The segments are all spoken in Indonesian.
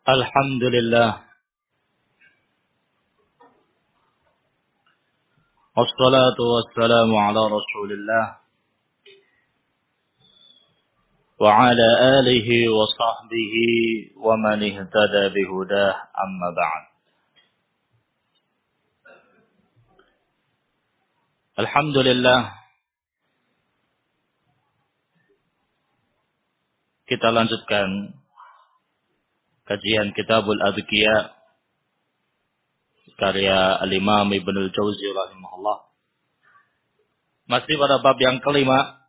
Alhamdulillah. Wassalatu wassalamu ala Rasulillah wa ala alihi wa sahbihi wa man ihtada bihudah amma ba'd. Alhamdulillah, kita lanjutkan kajian Kitabul Adhkiya karya Al-Imam Ibnul Jauzi rahimahullah. Masih pada bab yang kelima,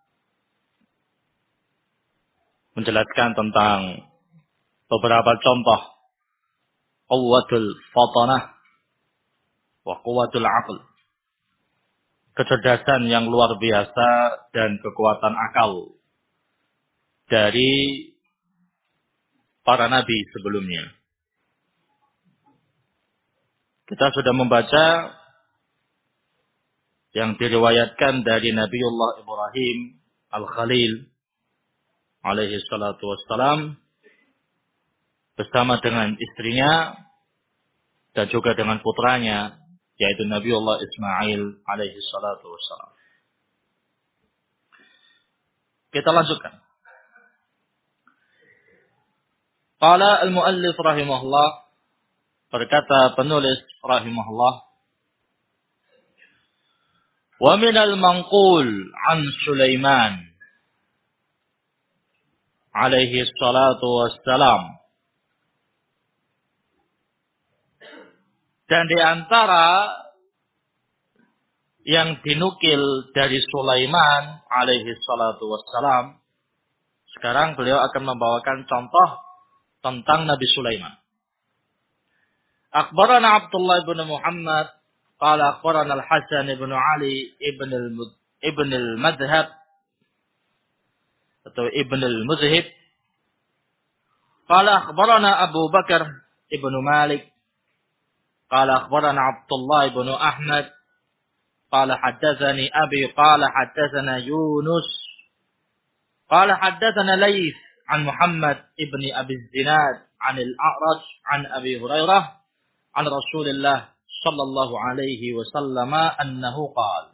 menjelaskan tentang beberapa contoh quwwatul fatanah wa quwwatul aql, kecerdasan yang luar biasa dan kekuatan akal dari para nabi sebelumnya. Kita sudah membaca yang diriwayatkan dari Nabiullah Ibrahim Al-Khalil alaihi salatu wassalam bersama dengan istrinya dan juga dengan putranya, yaitu Nabiullah Ismail alaihi salatu wassalam. Kita lanjutkan. Qala al-muallif rahimahullah, berkata penulis rahimahullah, wa minal manqul an Sulaiman alaihi salatu wassalam, dan di antara yang dinukil dari Sulaiman alaihi salatu wassalam, sekarang beliau akan membawakan contoh tentang Nabi Sulaiman. Akhbarana Abdullah bin Muhammad qala akhbarana Al-Hasan bin Ali ibn al-Madhhab atau ibn al-Muzhib qala akhbarana Abu Bakar ibn Malik qala akhbarana Abdullah bin Ahmad qala haddatsani Abi qala haddatsana Yunus qala haddatsana Laits an Muhammad ibn Abi Zinad an al-A'raj an Abi Hurairah an Rasulillah sallallahu alaihi wasallam annahu qala.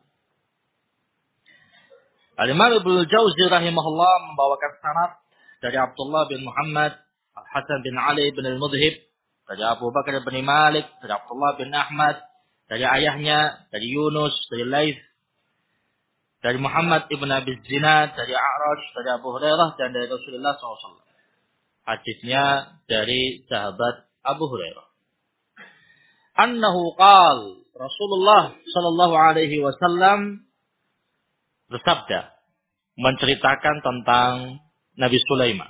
Al-Imam Ibnu Jauzi rahimahullah membawakan sanad dari Abdullah bin Muhammad, Al-Hasan bin Ali bin Al-Mudhib, dari Abu Bakar bin Malik, dari Abdullah bin Ahmad, dari ayahnya, dari Yunus, dari Laits, dari Muhammad ibn Abi Zinad, dari A'raj, dari Abu Hurairah, dan dari Rasulullah SAW. Hadisnya dari sahabat Abu Hurairah. Annahu qal, Rasulullah sallallahu alaihi wasallam bersabda, menceritakan tentang Nabi Sulaiman.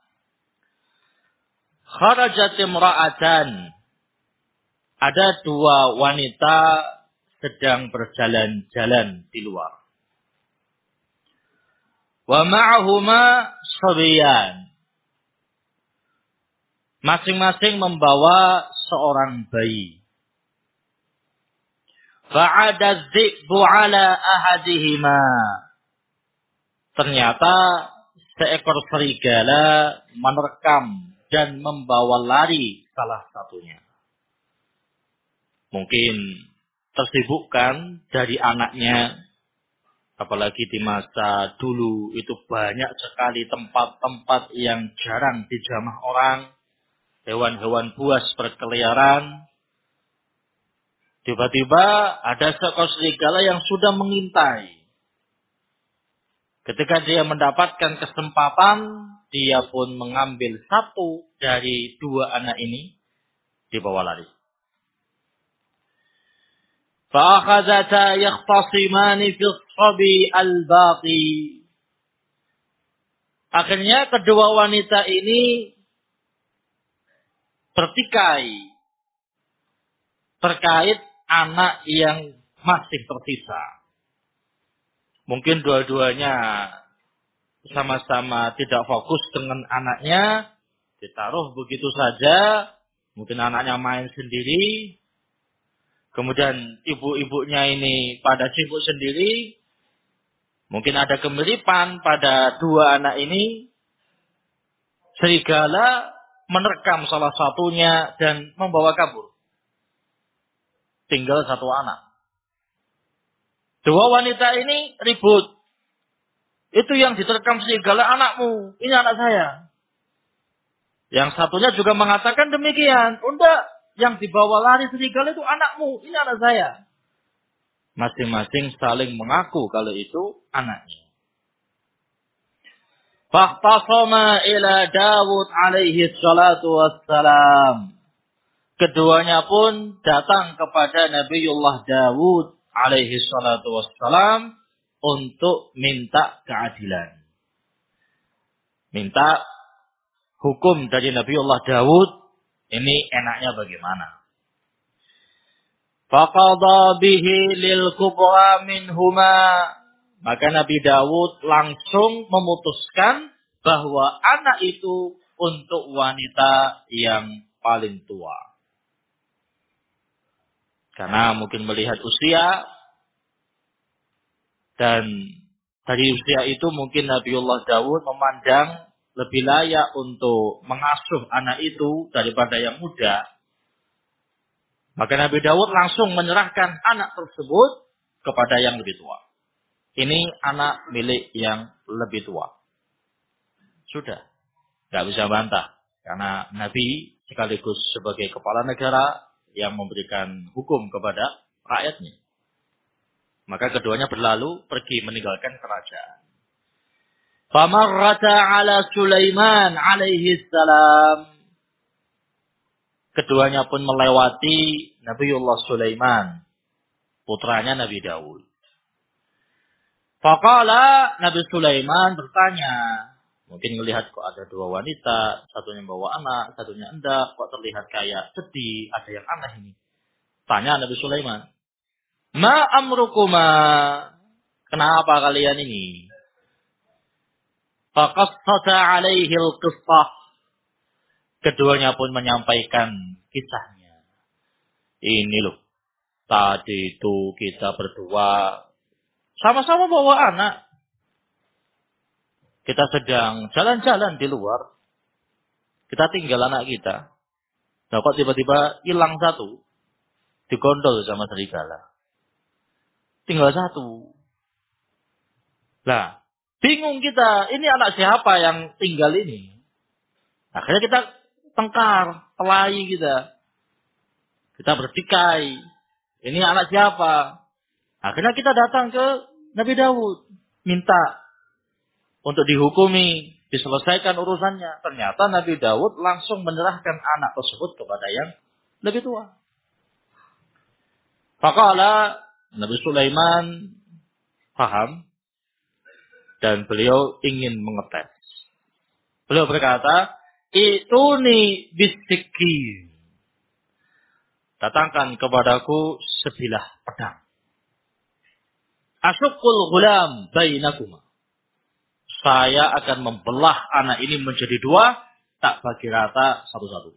Kharajat imra'atan, ada dua wanita sedang berjalan-jalan di luar. Wa ma'ahuma sabiyan, masing-masing membawa seorang bayi. Fa'ada dzi'bu ala ahadihima, ternyata seekor serigala menerkam dan membawa lari salah satunya. Mungkin tersibukkan dari anaknya, apalagi di masa dulu itu banyak sekali tempat-tempat yang jarang dijamah orang, hewan-hewan buas berkeliaran. Tiba-tiba ada seekor serigala yang sudah mengintai. Ketika dia mendapatkan kesempatan, dia pun mengambil satu dari dua anak ini, dibawa lari. فَأَخَذَتَا يَخْتَصِمَانِ فِي الصَّبِي الْبَاقِي. Akhirnya kedua wanita ini bertikai terkait anak yang masih tersisa. Mungkin dua-duanya sama-sama tidak fokus dengan anaknya, ditaruh begitu saja. Mungkin anaknya main sendiri. Kemudian ibu-ibunya ini pada sibuk sendiri. Mungkin ada kemiripan pada dua anak ini. Serigala menerkam salah satunya dan membawa kabur. Tinggal satu anak. Dua wanita ini ribut. Itu yang diterkam serigala anakmu. Ini anak saya. Yang satunya juga mengatakan demikian. Enggak, yang dibawa lari serigala itu anakmu. Ini anak saya. Masing-masing saling mengaku kalau itu anaknya. Fahtasama ila Dawud alaihi salatu wassalam. Keduanya pun datang kepada Nabiullah Dawud alaihi salatu wassalam untuk minta keadilan. Minta hukum dari Nabiullah Dawud ini enaknya bagaimana. Faqadha bihi lil kubra minhuma. Maka Nabi Dawud langsung memutuskan bahwa anak itu untuk wanita yang paling tua. Karena mungkin melihat usia dan dari usia itu mungkin Nabiullah Dawud memandang lebih layak untuk mengasuh anak itu daripada yang muda. Maka Nabi Dawud langsung menyerahkan anak tersebut kepada yang lebih tua. Ini anak milik yang lebih tua. Sudah. Tidak bisa bantah. Karena Nabi sekaligus sebagai kepala negara yang memberikan hukum kepada rakyatnya. Maka keduanya berlalu pergi meninggalkan kerajaan. Famarrata ala Sulaiman alaihi salam. Keduanya pun melewati Nabiullah Sulaiman, putranya Nabi Daud. Faqala, Nabi Sulaiman bertanya, mungkin melihat kok ada dua wanita, satunya bawa anak, satunya enggak, kok terlihat kayak sedih, ada yang aneh ini. Tanya Nabi Sulaiman, ma amrukuma, kenapa kalian ini? Faqassata alaihi al-qissah. Keduanya pun menyampaikan kisahnya. Ini loh, tadi itu kita berdua sama-sama bawa anak. Kita sedang jalan-jalan di luar. Kita tinggal anak kita. Nah kok tiba-tiba hilang satu. Digondol sama serigala. Tinggal satu. Nah, bingung kita. Ini anak siapa yang tinggal ini? Akhirnya kita tengkar, kelahi kita. Kita bertikai. Ini anak siapa? Akhirnya kita datang ke Nabi Daud. Minta untuk dihukumi, diselesaikan urusannya. Ternyata Nabi Daud langsung menyerahkan anak tersebut kepada yang lebih tua. Faqala, Nabi Sulaiman paham dan beliau ingin mengetes. Beliau berkata, "Ituni bisiki." Datangkan kepadaku sebilah pedang. Asyukul gulam bainakuma. Saya akan membelah anak ini menjadi dua, tak bagi rata satu-satu.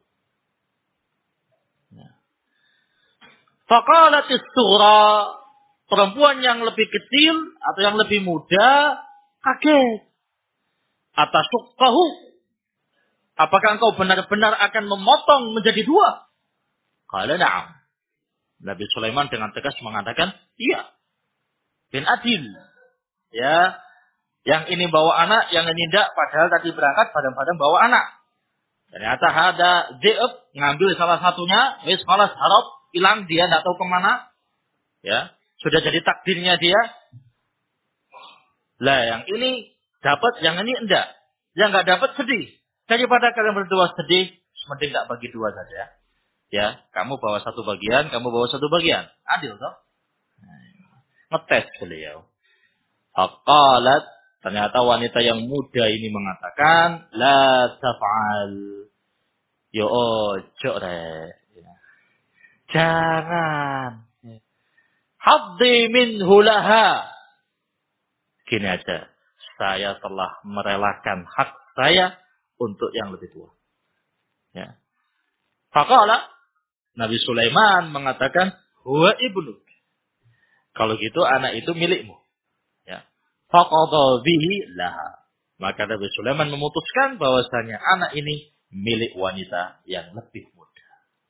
Faqalatis sughra, perempuan yang lebih kecil atau yang lebih muda kaget. Atasuqqahu, apakah engkau benar-benar akan memotong menjadi dua? Qala na'am. Nabi Sulaiman dengan tegas mengatakan, iya. Bin adil. Ya, yang ini bawa anak, yang ini tidak, padahal tadi berangkat badan-badan bawa anak. Ternyata ada Ze'ab ngambil salah satunya, wis malas harap, hilang dia tidak tahu kemana. Ya, sudah jadi takdirnya dia. Lah yang ini dapat, yang ini enggak. Yang enggak dapat sedih. Daripada kalian berdua sedih, mending enggak bagi dua saja. Ya, kamu bawa satu bagian, kamu bawa satu bagian. Adil toh? Ngetes beliau. Faqalat, ternyata wanita yang muda ini mengatakan, la taf'al. Yo ojo re. Jangan. Haddi minhu laha. Gini aja. Saya telah merelakan hak saya untuk yang lebih tua. Ya. Faqala, Nabi Sulaiman mengatakan, huwa ibnu. Kalau gitu anak itu milikmu. Ya. Faqadha bihi laha. Maka Nabi Sulaiman memutuskan bahwasanya anak ini milik wanita yang lebih muda.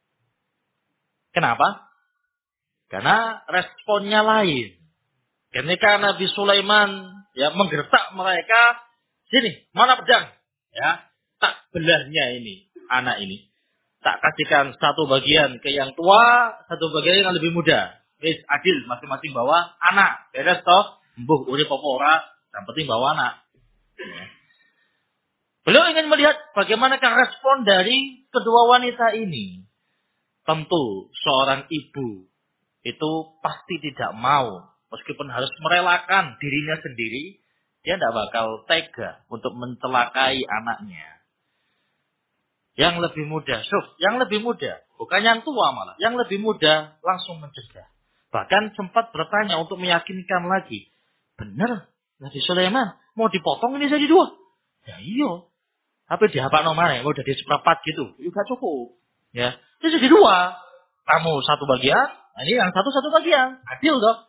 Kenapa? Karena responnya lain. Ketika Nabi Sulaiman menggertak mereka, sini, mana pedang? Ya, tak belahnya ini, anak ini. Tak kasihkan satu bagian ke yang tua, satu bagian yang lebih muda. Wis adil, masing-masing bawa anak. Beres toh, mbuh urip apa ora, yang penting bawa anak. Ya. Beliau ingin melihat bagaimanakah respon dari kedua wanita ini. Tentu seorang ibu itu pasti tidak mau, meskipun harus merelakan dirinya sendiri, dia tidak bakal tega untuk mencelakai anaknya. Yang lebih muda, yang lebih muda, bukan yang tua malah, yang lebih muda langsung mencegah. Bahkan sempat bertanya untuk meyakinkan lagi, benar Nabi Sulaiman mau dipotong ini jadi dua? Ya iya, tapi dihapakno maneh, mau jadi seperempat gitu, juga cukup. Ya, itu jadi dua. Kamu satu bagian, ini yang satu bagian. Adil dong.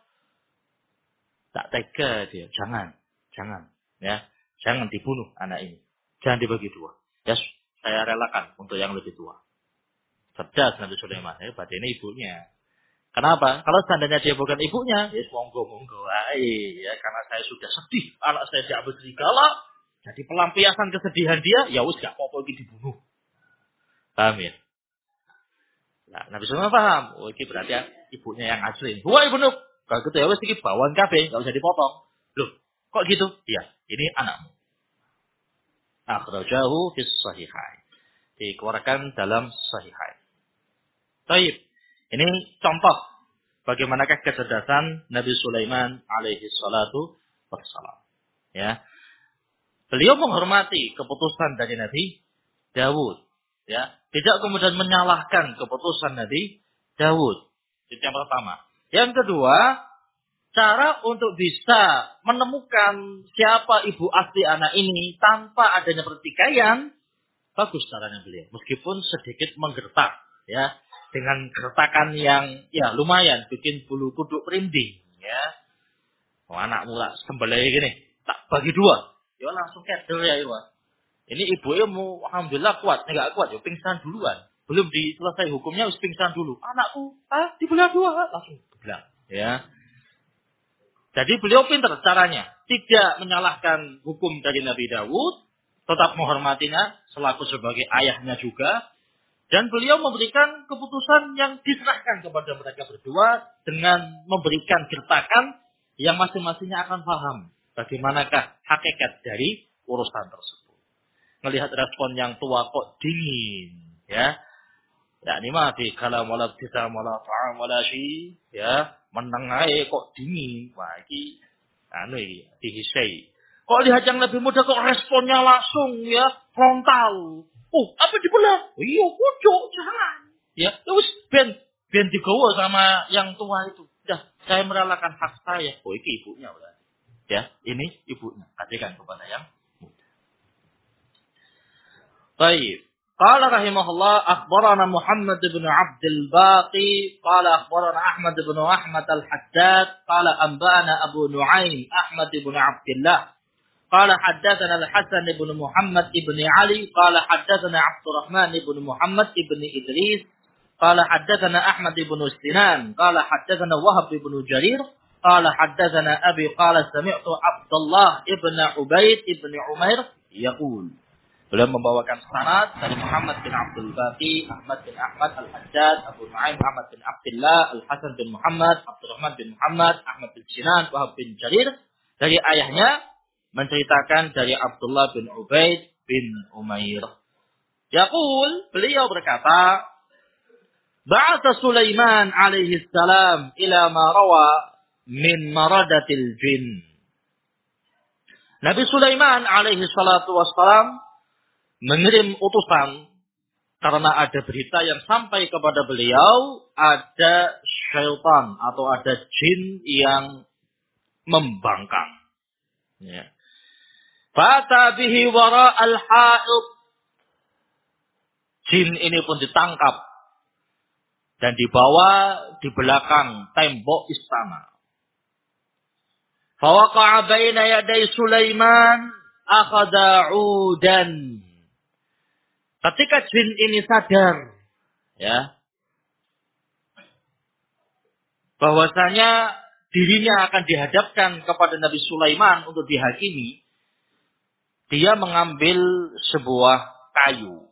Tak tega dia. Jangan. Ya, jangan dibunuh anak ini. Jangan dibagi dua. Ya, saya relakan untuk yang lebih tua. Cerdas Nabi Sulaiman. Hebat ini ibunya. Kenapa? Kalau seandainya dia bukan ibunya, ya monggo. Ya, karena saya sudah sedih. Anak saya diambil serigala. Jadi pelampiasan kesedihan dia, ya wis gak apa-apa ini dibunuh. Paham ya? Nah, Nabi Sulaiman paham. Oh, ini berarti ibunya yang asli. Wah, ibu Nuk. Kalau gitu ya wis iki bawaan kabeh, enggak usah dipotong. Loh, kok gitu? Iya, ini anakmu. Akhrajahu fis sahihain. Dikeluarkan dalam sahihain. Baik. Ini contoh bagaimanakah kecerdasan Nabi Sulaiman alaihi salatu wassalam. Ya. Beliau menghormati keputusan dari Nabi Dawud. Ya, tidak kemudian menyalahkan keputusan Nabi Dawud. Itu yang pertama. Yang kedua, cara untuk bisa menemukan siapa ibu asli anak ini tanpa adanya pertikaian, bagus caranya beliau. Meskipun sedikit menggertak, ya, dengan gertakan yang lumayan bikin bulu kuduk merinding, ya. Oh, anak mula sembelih gini, tak bagi dua, ya langsung keder ya, Iwa. Ini ibunya mau alhamdulillah kuat, enggak kuat ya pingsan duluan. Belum diselesai hukumnya harus pingsan dulu. Anakku, dibelah dua, langsung dibelah. Ya. Jadi beliau pintar caranya, tidak menyalahkan hukum dari Nabi Dawud, tetap menghormatinya selaku sebagai ayahnya juga, dan beliau memberikan keputusan yang diserahkan kepada mereka berdua dengan memberikan gertakan yang masing-masingnya akan paham bagaimanakah hakikat dari urusan tersebut. Melihat respon yang tua kok dingin, ya. Ya ini mah di kalam wala kita wala ta'am wala syi, ya, menengae kok dingin. Wah, iki dihisai. Kok lihat yang lebih muda kok responnya langsung ya, frontal. Oh, apa dibelah? Oh, iya, pucuk, jangan. Ya, terus ben digawa sama yang tua itu. Dah, saya merelakan hak saya. Oh, iki ibunya berarti. Ya, ini ibunya. Kasihkan kepada yang طيب قال رحمه الله أخبرنا محمد بن عبد الباقي قال أخبرنا أحمد بن أحمد الحداد قال أنبأنا أبو نعيم أحمد بن عبد الله قال حدثنا الحسن بن محمد بن علي قال حدثنا عبد الرحمن بن محمد بن إدريس قال حدثنا أحمد بن سنان قال حدثنا وهب بن جرير قال حدثنا أبي قال سمعت عبد الله بن عبيد بن عمير يقول. Beliau membawakan sanad dari Muhammad bin Abdul Baqi, Ahmad bin Ahmad Al-Haddad, Abu Nu'aim Muhammad bin Abdullah, Al-Hasan bin Muhammad, Abdurrahman bin Muhammad, Ahmad bin Sinan, Wahab bin Jarir. Dari ayahnya menceritakan dari Abdullah bin Ubaid bin Umair. Yaqul, beliau berkata, Ba'atha Sulaiman alaihi salam ila ma rawa min maradatil jin. Nabi Sulaiman alaihi salatu wassalam mengirim utusan karena ada berita yang sampai kepada beliau ada syaitan atau ada jin yang membangkang. Ya. Fata bihi wara al-ha'id. Jin ini pun ditangkap dan dibawa di belakang tembok istana. Fawaqa'a baina yaday Sulaiman akhadha 'udan. Ketika jin ini sadar, ya, bahwasanya dirinya akan dihadapkan kepada Nabi Sulaiman untuk dihakimi, dia mengambil sebuah kayu.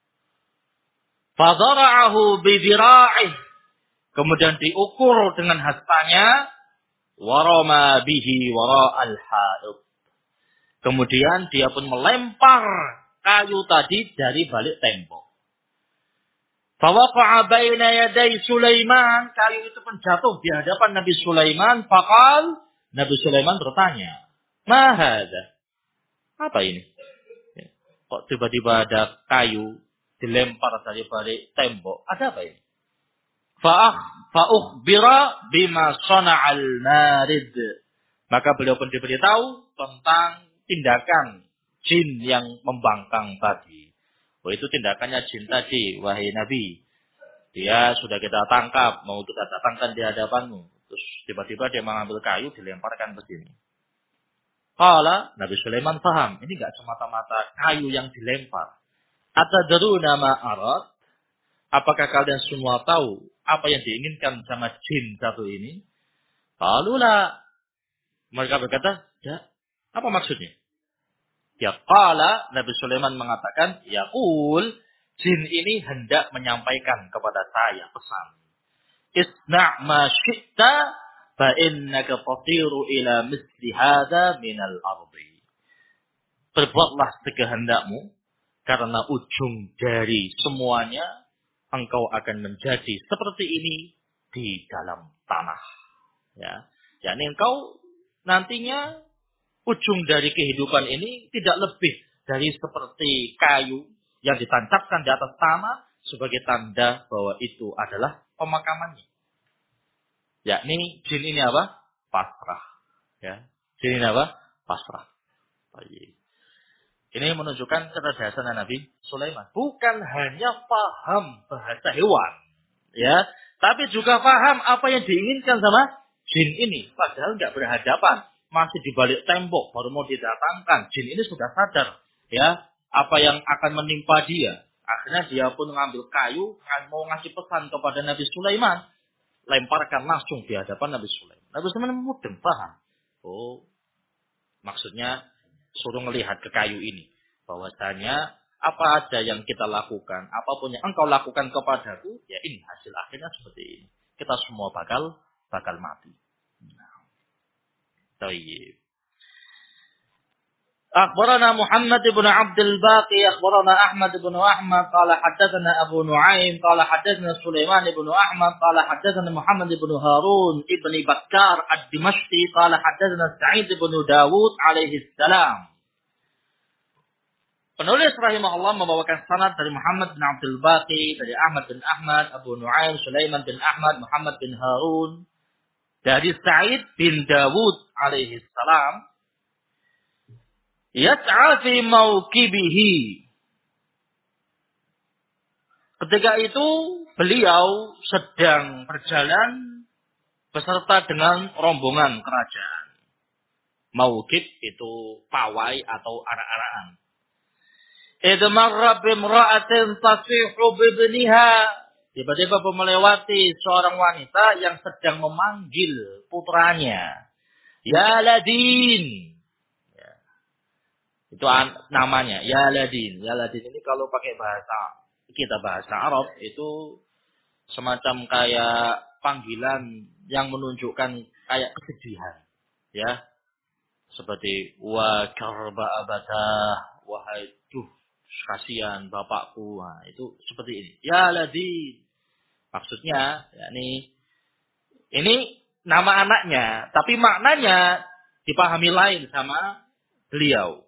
Fadara'ahu bidira'ih. Kemudian diukur dengan hastanya. Warama bihi wara'al ha'id. Kemudian dia pun melempar kayu tadi dari balik tembok. Fawaqa'a baina yaday Sulaiman. Kayu itu pun jatuh di hadapan Nabi Sulaiman. Faqal. Nabi Sulaiman bertanya. Ma hadha? Apa ini? Kok tiba-tiba ada kayu dilempar dari balik tembok? Ada apa ini? Fa'ukhbira bima sana'al marid. Maka beliau pun diberitahu tentang tindakan jin yang membangkang tadi. Oh, itu tindakannya jin tadi, wahai Nabi. Dia sudah kita tangkap, mau kita datangkan di hadapanmu. Terus tiba-tiba dia mengambil kayu, dilemparkan ke sini. Qala, Nabi Sulaiman paham. Ini enggak semata-mata kayu yang dilempar. Atadruna ma arad? Apakah kalian semua tahu apa yang diinginkan sama jin satu ini? Qalulah. Mereka berkata, ya. Apa maksudnya? Ya qala, Nabi Sulaiman mengatakan, yaqul, jin ini hendak menyampaikan kepada saya pesan. Isna' ma syi'ta fa innaka tatiru ila misli hadha minal ardi. Berbuatlah sekehendakmu karena ujung dari semuanya engkau akan menjadi seperti ini di dalam tanah. Ya, yakni engkau nantinya ujung dari kehidupan ini tidak lebih dari seperti kayu yang ditancapkan di atas tanah sebagai tanda bahwa itu adalah pemakamannya. Yakni jin ini apa? Pasrah. Ya, jin ini apa? Pasrah. Baik. Ini menunjukkan kecerdasan Nabi Sulaiman. Bukan hanya paham bahasa hewan, ya, tapi juga paham apa yang diinginkan sama jin ini. Padahal nggak berhadapan, masih di balik tembok, baru mau didatangkan. Jin ini sudah sadar, ya, apa yang akan menimpa dia. Akhirnya dia pun mengambil kayu, mau ngasih pesan kepada Nabi Sulaiman, lemparkan langsung di hadapan Nabi Sulaiman. Nabi Sulaiman mudeng paham. Oh, maksudnya suruh melihat ke kayu ini. Bahwasanya apa aja yang kita lakukan, apapun yang engkau lakukan kepadaku, ya ini hasil akhirnya seperti ini. Kita semua bakal mati. Nah, tayyib. أخبرنا محمد بن عبد الباقي أخبرنا أحمد بن أحمد قال حدثنا أبو نعيم قال حدثنا سليمان بن أحمد قال حدثنا محمد بن هارون ابن بكار الدمشقي قال حدثنا سعيد بن داود عليه السلام. Penulis rahimahullah membawakan sanad dari Muhammad bin Abdul Baqi, dari Ahmad bin Ahmad, Abu Nuaim, Sulaiman bin Ahmad, Muhammad bin Harun, dari Sa'id bin Dawud alaihi salam. Yas'a fi mauqibihi. Ketika itu beliau sedang berjalan beserta dengan rombongan kerajaan. Mauqib itu pawai atau arak-arakan. Idh marra bimra'atin tasihu bibniha. Tiba-tiba melewati seorang wanita yang sedang memanggil putranya. Ya Ladin. Ya. Itu namanya. Ya Ladin. Ya Ladin ini kalau pakai bahasa Arab itu semacam kayak panggilan yang menunjukkan kayak kesedihan. Ya. Seperti wa karba abatah. Wahai kasihan bapakku. Nah, itu seperti ini. Ya Ladin. Maksudnya, yakni ini nama anaknya, tapi maknanya dipahami lain sama beliau.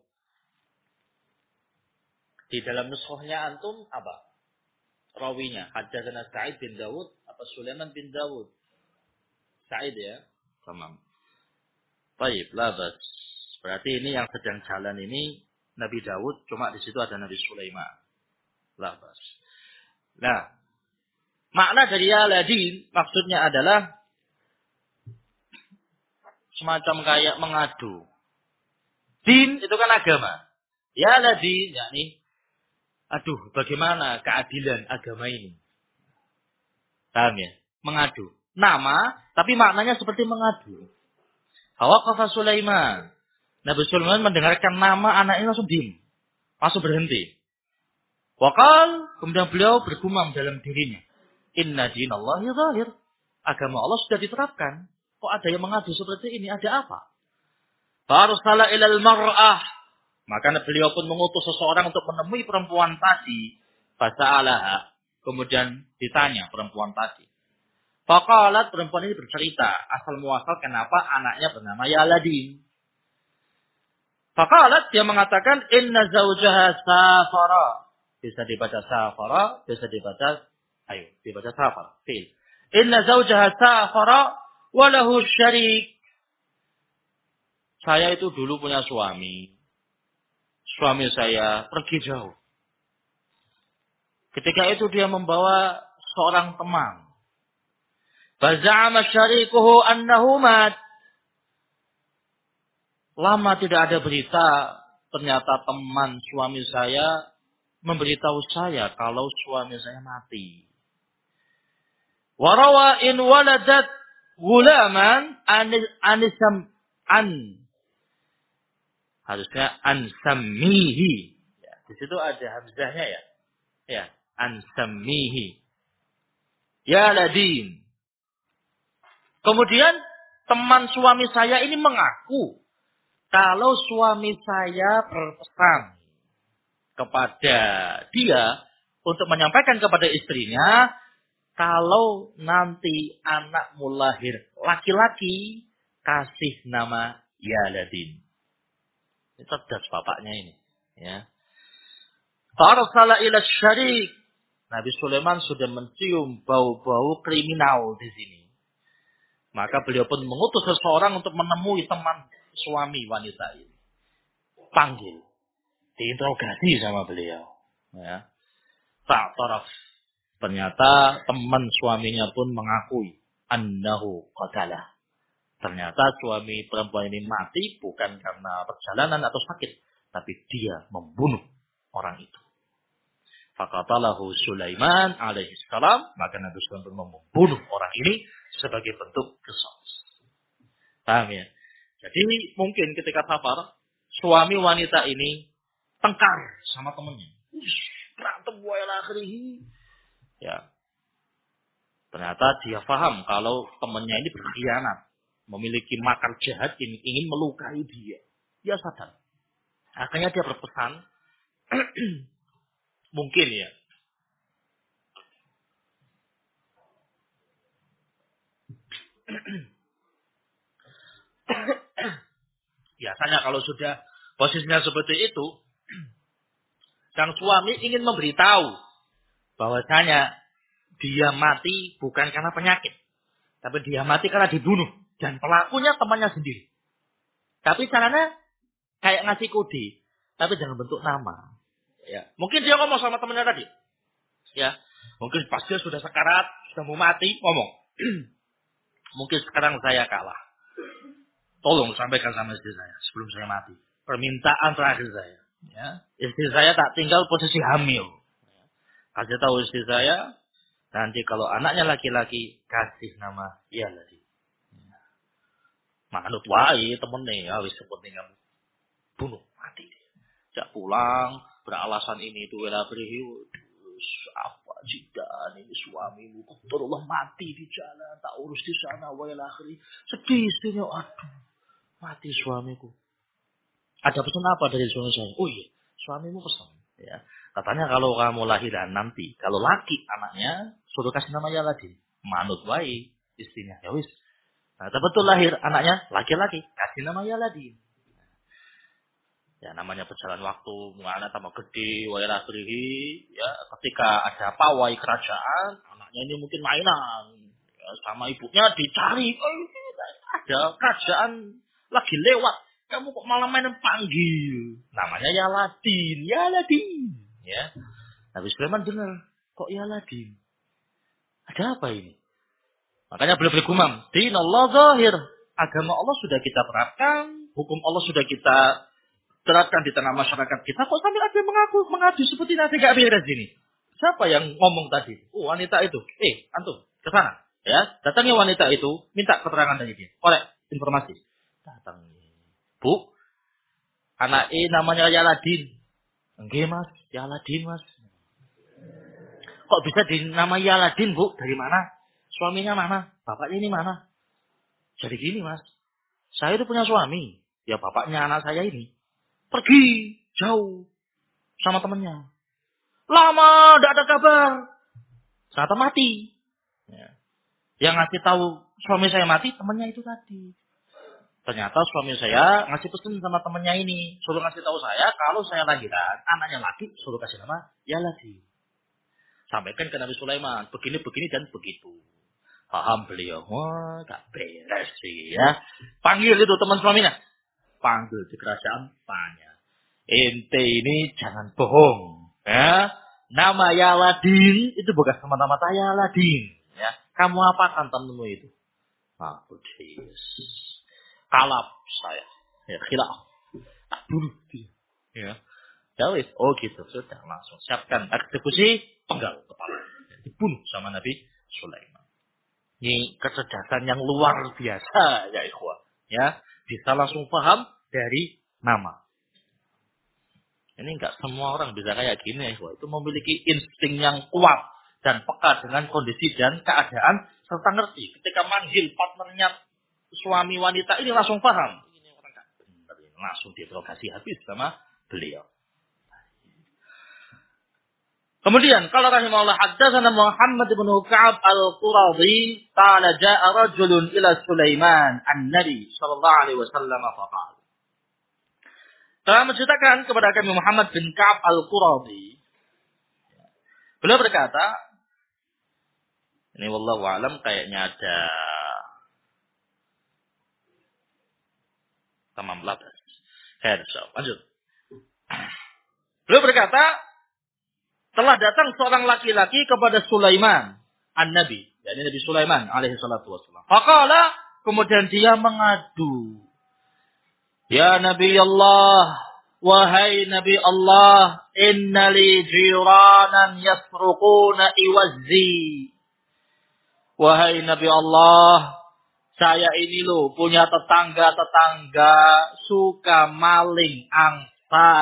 Di dalam nuskhahnya antum apa? Rawinya Haddatsana Sa'id bin Dawud atau Sulaiman bin Dawud? Sa'id ya. Tamam. Baik, labas. Berarti ini yang sedang jalan ini Nabi Dawud, cuma di situ ada Nabi Sulaiman. Labas. Nah, makna dari ya ladin maksudnya adalah semacam kayak mengadu. Din itu kan agama. Ya ladin, yakni Aduh, bagaimana keadilan agama ini? Paham ya? Mengadu. Nama, tapi maknanya seperti mengadu. Fawaqafa Sulaiman. Nabi Sulaiman mendengarkan nama anaknya langsung diam. Langsung berhenti. Waqal, kemudian beliau bergumam dalam dirinya. Inna dinallahi zahir. Agama Allah sudah diterapkan. Kok ada yang mengadu seperti ini? Ada apa? Farsala ilal mar'ah. Maka beliau pun mengutus seseorang untuk menemui perempuan tadi. Fasa'alaha. Kemudian ditanya perempuan tadi. Faqalat, perempuan ini bercerita. Asal muasal kenapa anaknya bernama Yaladin. Faqalat, dia mengatakan, inna zawjaha safara. Bisa dibaca safara, bisa dibaca, dibaca safara. Fil. Inna zawjaha safara, walahu syarik. Saya itu dulu punya suami. Suami saya pergi jauh. Ketika itu dia membawa seorang teman. Faza'ama syarikuhu annahu mat. Lama tidak ada berita. Ternyata teman suami saya memberitahu saya kalau suami saya mati. Warawa in waladat gulaman harusnya ansamihi. Ya, di situ ada hamzahnya ya. Ya, ansamihi. Ya ladin. Kemudian teman suami saya ini mengaku kalau suami saya berpesan kepada dia untuk menyampaikan kepada istrinya kalau nanti anakmu lahir laki-laki kasih nama Yaladin. Ini cerdas bapaknya ini. Ya. Farsala ila syarik. Nabi Sulaiman sudah mencium bau-bau kriminal di sini. Maka beliau pun mengutus seseorang untuk menemui teman suami wanita ini. Panggil. Diinterogasi sama beliau. Ya. Tak taraf. Ternyata teman suaminya pun mengakui. Annahu qatalah. Ternyata suami perempuan ini mati bukan karena perjalanan atau sakit. Tapi dia membunuh orang itu. Faqatalahu Sulaiman alaihi salam. Maka Nabi Sulaiman pun membunuh orang ini sebagai bentuk qisas. Paham ya? Jadi mungkin ketika safar, suami wanita ini tengkar sama temannya. Berantem wa ila akhirih. Ya. Ternyata dia paham kalau temannya ini berkhianat. Memiliki makar jahat ini ingin melukai dia. Dia sadar. Akhirnya dia berpesan. Mungkin ya. Biasanya kalau sudah posisinya seperti itu. Sang suami ingin memberitahu. Bahwasanya dia mati bukan karena penyakit. Tapi dia mati karena dibunuh. Dan pelakunya temannya sendiri. Tapi caranya kayak ngasih kode. Tapi jangan bentuk nama. Ya. Mungkin dia ngomong sama temannya tadi. Ya. Mungkin pas dia sudah sekarat. Sudah mau mati. Ngomong. Mungkin sekarang saya kalah. Tolong sampaikan sama istri saya. Sebelum saya mati. Permintaan terakhir saya. Ya. Istri saya tak tinggal posisi hamil. Kasih tahu istri saya. Nanti kalau anaknya laki-laki. Kasih nama Yaladin. Manut wae temennya ya wis penting kamu bunuh mati. Jak pulang beralasan ini itu wala berihu apa jidan ini suamimu Allah mati di jalan tak urus di sana wala akhiri sedih istrinya aduh mati suamiku. Ada pesan apa dari suami saya? Oh iya suamimu pesan ya katanya kalau kamu lahiran nanti kalau laki anaknya suruh kasih nama Yaladin manut wae istrinya ya wis. Nah, betul lahir anaknya laki-laki, kasih nama Yaladin. Ya namanya berjalan waktu, anak tambah gede, wa ila akhirih, ya ketika ada pawai kerajaan, anaknya ini mungkin mainan, ya, sama ibunya dicari, ada kerajaan lagi lewat, kamu kok malah mainan panggil, namanya Yaladin, Yaladin, ya. Nabi Sulaiman dengar, kok Yaladin? Ada apa ini? Makanya beliau bergumam, dinallah zahir. Agama Allah sudah kita terapkan, hukum Allah sudah kita terapkan di tengah masyarakat kita, kok sampai ada yang mengadu seperti nanti gak beres ini. Siapa yang ngomong tadi? Oh, wanita itu. Antum, ke sana. Ya, datangnya wanita itu, minta keterangan dari dia. Korek, informasi. Datang. Bu, anak namanya Yaladin. Enggak mas, Yaladin mas. Kok bisa dinamai Yaladin bu? Dari mana? Suaminya mana? Bapaknya ini mana? Jadi gini mas, saya itu punya suami. Ya bapaknya anak saya ini. Pergi jauh sama temennya. Lama tidak ada kabar. Ternyata mati. Ya. Yang ngasih tahu suami saya mati temennya itu tadi. Ternyata suami saya ngasih pesan sama temennya ini. Suruh ngasih tahu saya kalau saya lahiran. Anaknya laki suruh kasih nama Yaladin. Sampaikan ke Nabi Sulaiman. Begini, begini dan begitu. Paham beliau. Wah gak beres sih ya. Panggil itu teman suaminya. Panggil di kerajaan. Tanya. Ente ini jangan bohong. Ya. Nama Yaladin itu bukan semata-mata Yaladin. Ya. Kamu apakan temanmu itu? Aku kalap saya. Ya, khilaf. Bunuh dia. Ya. Jawab. Oh gitu. Sudah langsung siapkan eksekusi. Penggal kepala. Dibunuh sama Nabi Sulaiman. Ini kecerdasan yang luar biasa ya ikhwah. Ya. Bisa langsung paham dari nama. Ini enggak semua orang bisa kayak gini ya. Itu memiliki insting yang kuat dan peka dengan kondisi dan keadaan serta ngerti. Ketika manggil partnernya suami wanita ini langsung paham. Ini orang enggak benar. Langsung diinterogasi habis sama beliau. Kemudian kalau rahimahullah haddatsana Muhammad bin Ka'ab al-Quradhi qala jaa'a rajulun ila Sulaiman an-Nabi sallallahu alaihi wasallam faqala telah menceritakan kepada kami Muhammad bin Ka'ab al-Quradhi. Beliau berkata, ini wallahu alam kayaknya ada tamam labas. Lanjut. Beliau berkata, telah datang seorang laki-laki kepada Sulaiman an-Nabi, yakni Nabi Sulaiman alaihi salatu wasallam. Faqala, kemudian dia mengadu. Ya Nabi Allah, wahai Nabi Allah, inna li jiranan yasruquna iwazzi. Wahai Nabi Allah, saya ini loh punya tetangga-tetangga suka maling angsa.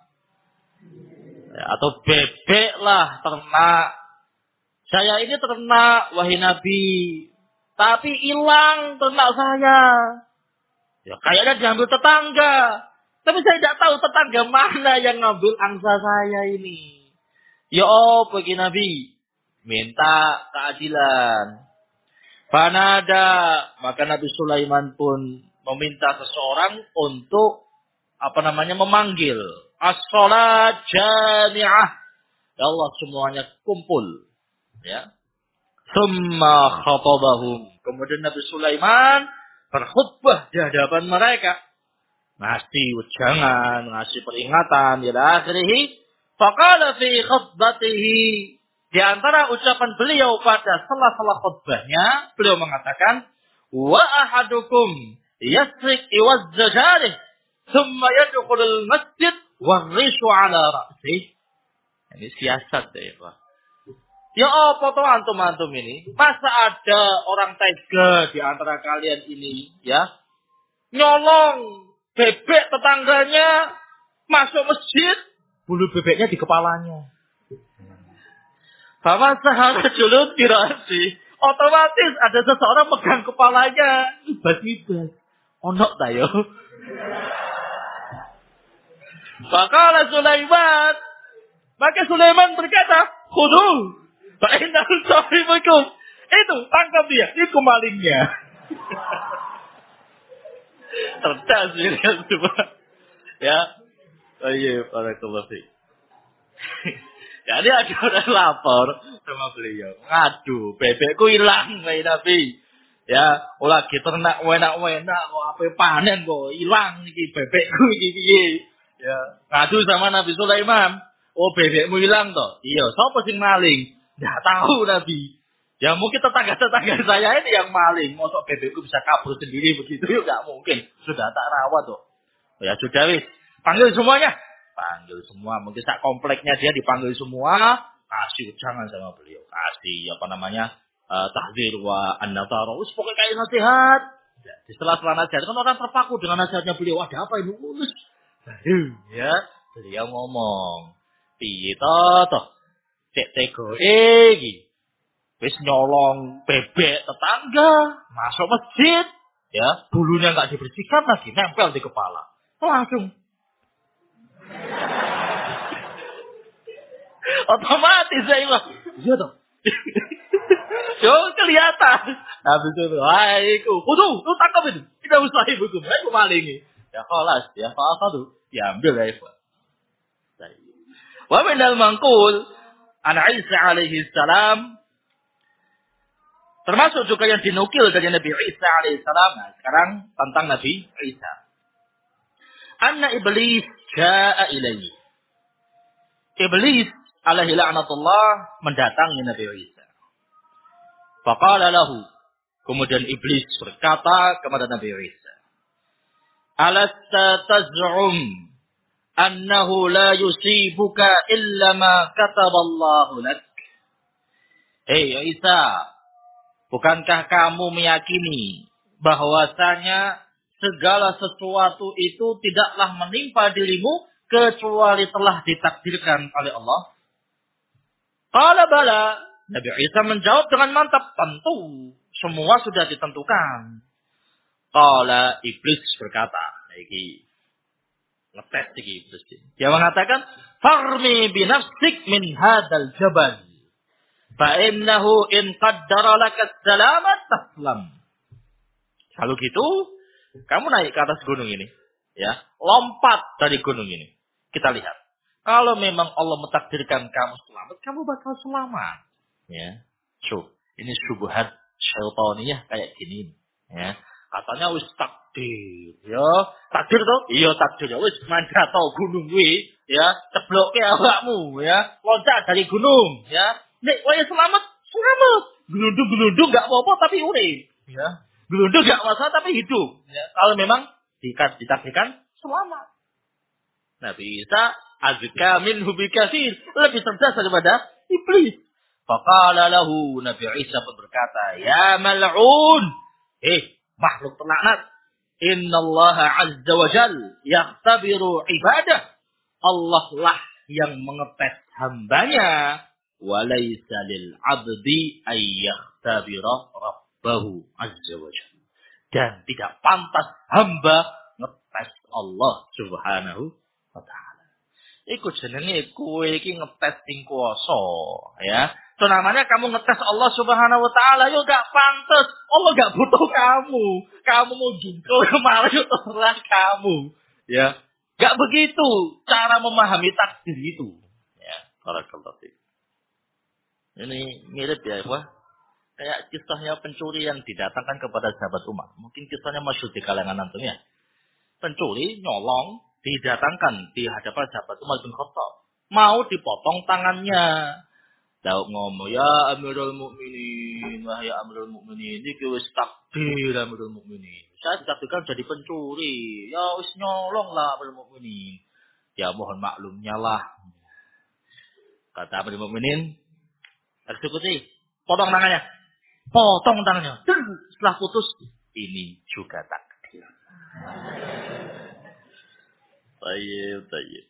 Ya, atau bebek lah, ternak. Saya ini ternak, wahai Nabi. Tapi hilang ternak saya. Ya kayaknya diambil tetangga. Tapi saya tidak tahu tetangga mana yang ngambil angsa saya ini. Ya bagi Nabi. Minta keadilan. Fanada. Maka Nabi Sulaiman pun meminta seseorang untuk memanggil. As-salat jami'ah. Ya Allah semuanya kumpul. Ya. Summa khatabahum. Kemudian Nabi Sulaiman berkhutbah di hadapan mereka. Ngasih ujangan, ngasih peringatan. Ila akhirih. Faqala fi khutbatihi. Di antara ucapan beliau pada sela-sela khutbahnya. Beliau mengatakan. Wa ahadukum yasrik iwazza jarih. Thumma yadkhulul masjid. Warrishu ala ra'sih. Ini siasat ya Pak. Ya apa toh antum-antum ini? Masa ada orang tega di antara kalian ini, ya? Nyolong bebek tetangganya masuk masjid, bulu bebeknya di kepalanya. Bahwa sehara julun dirasi, otomatis ada seseorang megang kepalanya, ibas-ibas. Onok tayo. Maka Sulaiman, maka Sulaiman berkata, khudu. Fa'inal sahibukum. Itu, tangkap dia. Itu malingnya. Cerdas ini semua. Ya. Oh iya, barakallahu fiik. Jadi ada orang lapor sama beliau. Ngadu, bebekku hilang, wahai Nabi. Ya, lagi ternak enak-enak kok apa panen kok hilang iki bebekku iki. Ya, ngadu sama Nabi Sulaiman. Oh, bebekmu hilang toh? Iya, sapa sing maling? Nggak tahu Nabi. Ya mungkin tetangga-tetangga saya ini yang maling. Mosok bebekku bisa kabur sendiri begitu. Ya nggak mungkin. Sudah tak rawat tuh. Ya sudah wis. Panggil semuanya. Panggil semua. Mungkin sak kompleknya dia dipanggil semua. Kasih ujangan sama beliau. Kasih apa namanya. Tahdzir wa an-nadhar. Pokoknya kayak nasihat. Ya, di setelah nasihat kan orang terpaku dengan nasihatnya beliau. Ada apa ini? Ya, beliau ngomong. Piye toh. Cek tego iki. Wis nyolong bebek tetangga, masuk masjid, ya, bulunya nggak dibersihkan lagi, nempel di kepala. Langsung otomatis saya bilang, iya dong. Yo kelihatan. Habis itu, wah itu, kudu, lu tangkap itu. Tidak usah ibu hukum, aku malingi. Ya kelas, ya apa tuh, diambil ya Ibu. Wa min al-manqul an Isa alaihi salam, termasuk juga yang dinukil dari Nabi Isa alaihissalam. Nah, sekarang tentang Nabi Isa. Anna iblis ja'a ilaihi. Iblis alaihi la'natullah mendatangi Nabi Isa. Faqala lahu. Kemudian iblis berkata kepada Nabi Isa. Alasta taz'um annahu la yusibuka illa ma kataballahu lak. Hei Isa, bukankah kamu meyakini bahwasanya segala sesuatu itu tidaklah menimpa dirimu kecuali telah ditakdirkan oleh Allah? Qala bala. Nabi Isa menjawab dengan mantap, tentu semua sudah ditentukan. Qala, iblis berkata, iki ngetes iki iblis. Dia mengatakan, farmi binafsik min hadal jabal. Fa'innahu in qaddara laka salamat taslam. Kalau gitu, kamu naik ke atas gunung ini. Ya, lompat dari gunung ini. Kita lihat. Kalau memang Allah mentakdirkan kamu selamat, kamu bakal selamat. Ya. Ini syubhat syaitaniyah kayak gini. Ya. Katanya wis takdir. Ya, takdir tuh? Iya takdir. Wis manjat gunung kuwi, ya, cebloke awakmu, ya. Loncat dari gunung, ya. Nek waya selamat, selamat. Gelundung-gelundung enggak apa-apa tapi urip, ya. Gelundung enggak masalah tapi hidup, ya. Kalau memang ditakdirkan selamat. Nabi Isa azka minhu bikatsir, lebih cerdas daripada iblis. Faqala lahu, Nabi Isa pun berkata, "Ya mal'un, makhluk terlaknat, innallaha azza wa jal yakhtabiru ibadah." Allah lah yang mengetes hambanya. Walaysa lil abdi ayyakhtabira rabbahu azza wa jalla. Dan tidak pantas hamba ngetes Allah subhanahu wa ta'ala. Iku jenenge kowe iki ngetes ing kuwasa, ya. Itu namanya kamu ngetes Allah subhanahu wa ta'ala, yo gak pantas. Allah gak butuh kamu. Kamu mau jungkel kemarin yo terserah kamu. Ya. Gak begitu cara memahami takdir itu. Ya, barakallahu fiik. Ini mirip ya, Pak. Kayak kisahnya pencuri yang didatangkan kepada sahabat Umar. Mungkin kisahnya masyhur di kalangan antum ya. Pencuri nyolong didatangkan di hadapan sahabat Umar bin Khattab. Mau dipotong tangannya. Daud ngomong, ya Amirul Mukminin, wahai Amirul Mukminin, ini wis takdir Amirul Mukminin. Saya ditakdirkan jadi pencuri. Ya wis nyolong lah Amirul Mukminin. Ya mohon maklumnya lah. Kata Amirul Mukminin, eksekusi, potong tangannya. Potong tangannya. Setelah putus, ini juga takdir. Tayyib.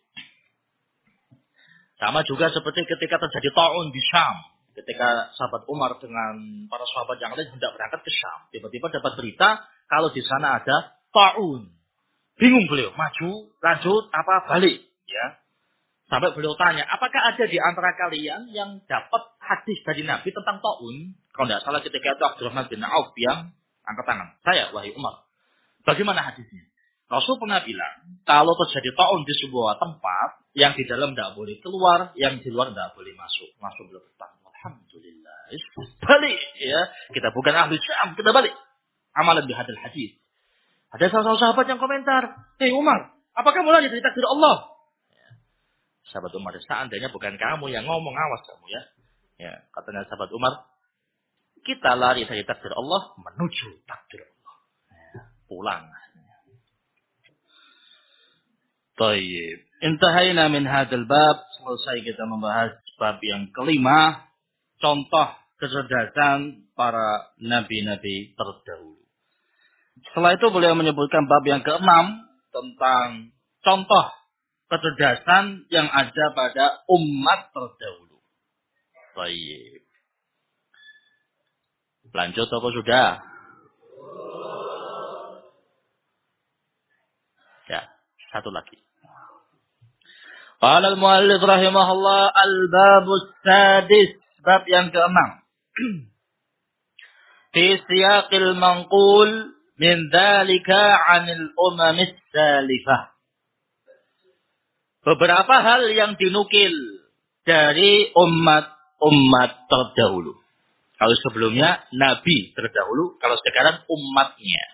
Sama juga seperti ketika terjadi ta'un di Syam. Ketika sahabat Umar dengan para sahabat yang lain hendak berangkat ke Syam. Tiba-tiba dapat berita kalau di sana ada ta'un. Bingung beliau, maju, lanjut, apa balik. Ya. Sampai beliau tanya, apakah ada di antara kalian yang dapat hadis dari Nabi tentang ta'un? Kalau tidak salah ketika itu Abdurrahman bin Auf yang angkat tangan. Saya, wahai Umar. Bagaimana hadisnya? Rasul pernah bilang, kalau terjadi ta'un di sebuah tempat, yang di dalam tidak boleh keluar, yang di luar tidak boleh masuk. Masuk beliau bertanya, alhamdulillah. Balik, ya. Kita bukan ahli Syam, kita balik. Amalan bihadal hadis. Ada salah sahabat yang komentar, hei Umar, apakah mulai dari takdir Allah? Sahabat Umar, seandainya bukan kamu yang ngomong, awas kamu ya. Ya, katanya sahabat Umar, kita lari dari takdir Allah menuju takdir Allah. Ya, pulang. Tayyib. Intahayna min hadzal bab. Selesai kita membahas bab yang kelima. Contoh kecerdasan para nabi-nabi terdahulu. Setelah itu beliau menyebutkan bab yang keenam tentang contoh kecerdasan yang ada pada umat terdahulu. Baik. Lanjut atau sudah? Ya, satu lagi. Qala al-muallif rahimahullah al-babus sadis, bab yang keenam. Fi siyaqil manqul min dzalika 'anil umamis salifah. Beberapa hal yang dinukil dari umat-umat terdahulu. Kalau sebelumnya nabi terdahulu, kalau sekarang umatnya.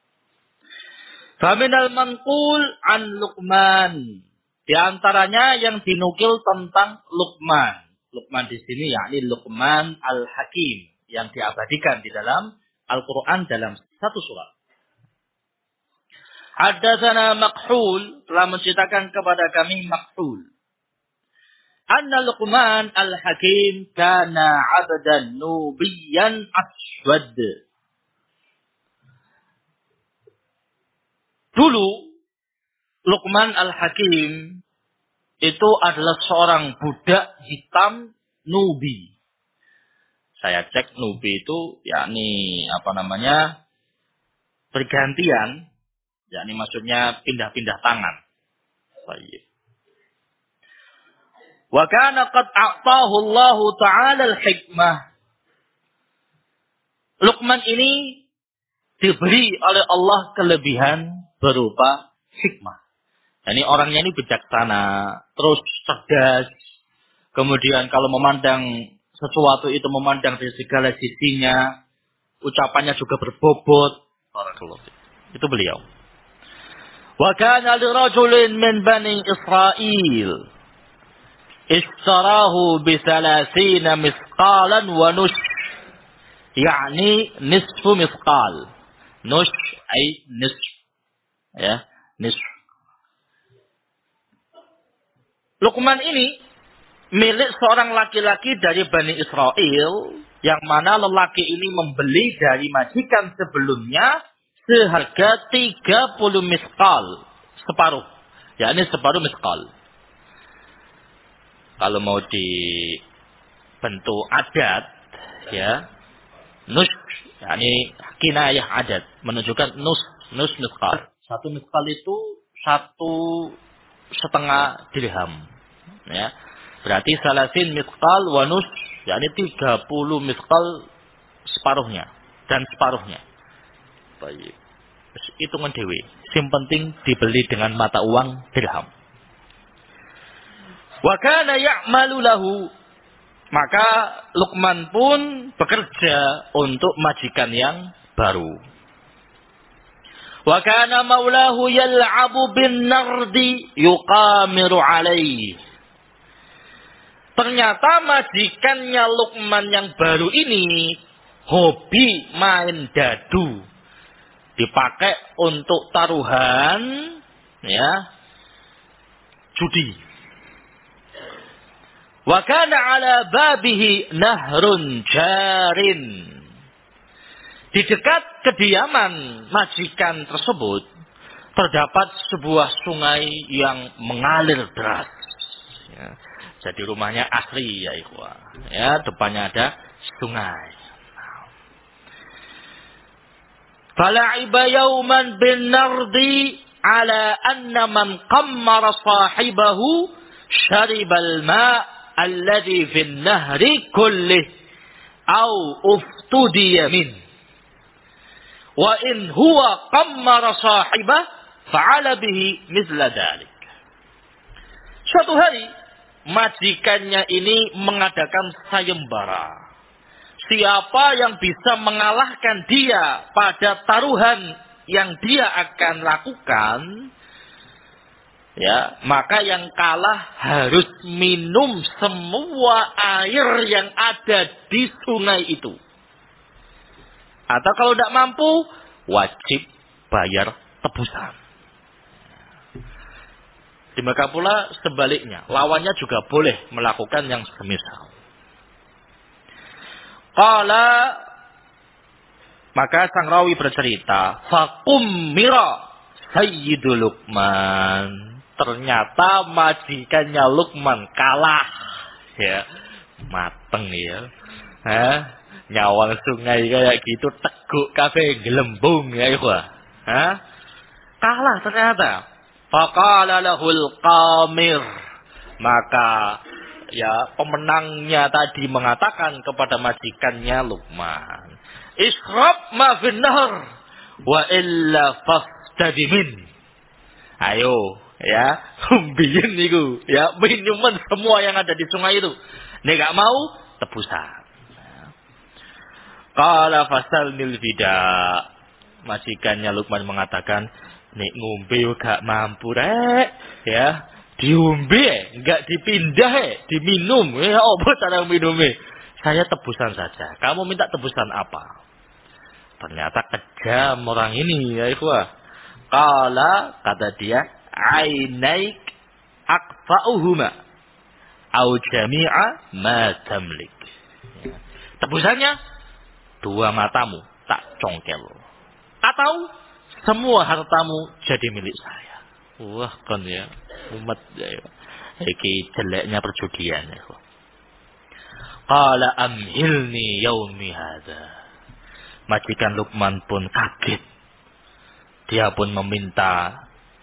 Faminal manqul an Luqman. Di antaranya yang dinukil tentang Luqman. Luqman di sini yakni Luqman al-Hakim yang diabadikan di dalam Al-Qur'an dalam satu surat. Haddatsana Makhul, telah menceritakan kepada kami Makhul. Anna Luqman al-Hakim kana 'abdan nubiyyan aswad. Dulu Luqman al-Hakim itu adalah seorang budak hitam nubi. Saya cek nubi itu yakni bergantian, yakni maksudnya pindah-pindah tangan. Baik. Wa kana qad a'tahu Allah Ta'ala al-hikmah. Luqman ini diberi oleh Allah kelebihan berupa hikmah. Yani orangnya ini bijaksana, terus cerdas. Kemudian kalau memandang sesuatu itu memandang dari segala sisinya, ucapannya juga berbobot. Itu beliau. Wa kana li rajulin min bani Israil ishtarahu bi 30 misqalan wa nush. Yani nisfu misqal. Nush ay nisf. Ya, nisf. Luqman ini milik seorang laki-laki dari Bani Israel, yang mana lelaki ini membeli dari majikan sebelumnya seharga 30 misqal, separuh. Yakni separuh misqal. Kalau mau dibentuk adat, ya, nus, yakni kinayah adat, menunjukkan nus misqal. Satu misqal itu 1,5 dirham. Ya, berarti salasin misqal wa nus, yakni 30 misqal separuhnya dan separuhnya. Baik. Hitungan dewe. Yang penting dibeli dengan mata uang dirham. Wa kana ya'malu lahu. Maka Luqman pun bekerja untuk majikan yang baru. Wa kana maulahu yal'abu bin nardi yuqamiru alaihi. Ternyata majikannya Luqman yang baru ini hobi main dadu. Dipakai untuk taruhan, ya, judi. Wa kana ala babihi nahrun jarin. Di dekat kediaman majikan tersebut terdapat sebuah sungai yang mengalir deras. Ya. Jadi rumahnya asri ya ikhwah. Ya, depannya ada sungai. Fala'iba yawman bin nardi ala anna man qammara sahibahu syaribal ma' alladhi fin nahri kullih au uftudiya min. Wa in huwa qammara sahibah fa'ala bihi mithla dhalik. Suatu hari majikannya ini mengadakan sayembara. Siapa yang bisa mengalahkan dia pada taruhan yang dia akan lakukan, ya, maka yang kalah harus minum semua air yang ada di sungai itu. Atau kalau tidak mampu, wajib bayar tebusan. Demikian pula sebaliknya, lawannya juga boleh melakukan yang semisal. Qala, maka sang rawi bercerita, faqumira Sayyidul Luqman. Ternyata majikannya Luqman kalah. Ya, mateng ya. Hah? Nyawang sungai kayak gitu teguk kafe gelembung ya ikhwah. Hah? Kalah ternyata. Faqala lahul qamir. Maka ya pemenangnya tadi mengatakan kepada majikannya Luqman, "Ishrab ma fin nahr wa illa fastadimin." Ayo, ya, umbiin niku, ya, minuman semua yang ada di sungai itu. Nek gak mau, tebusan. Qala fasalnil fida. Majikannya Luqman mengatakan, nek ngombe gak mampu rek, ya, diombe, enggak dipindah, diminum, ya, apa cara minumnya? Saya tebusan saja. Kamu minta tebusan apa? Ternyata kejam orang ini, ya ikhwah. Qala, kata dia, ainaik aqfa'uhuma au jami'a ma tamlik. Ya. Tebusannya, dua matamu tak congkel. Atau semua hartamu jadi milik saya. Wah, kan ya, umat ya. Iki jeleknya perjudian ya. Qala amhilni yaumi hadza. Majikan Luqman pun kaget. Dia pun meminta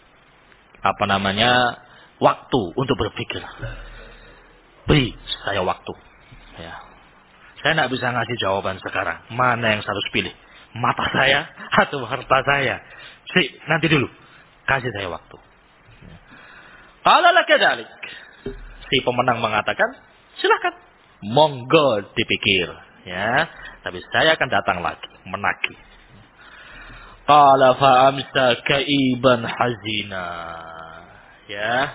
waktu untuk berpikir. Beri saya waktu. Ya. Saya tidak bisa ngasih jawaban sekarang. Mana yang saya harus pilih? Mata saya atau harta saya? Nanti dulu. Kasih saya waktu. Qala laka dzalik. Si pemenang mengatakan, silakan. Monggo dipikir. Ya. Tapi saya akan datang lagi. Menagih. Qala fa'amsa kaiban hazina. Ya.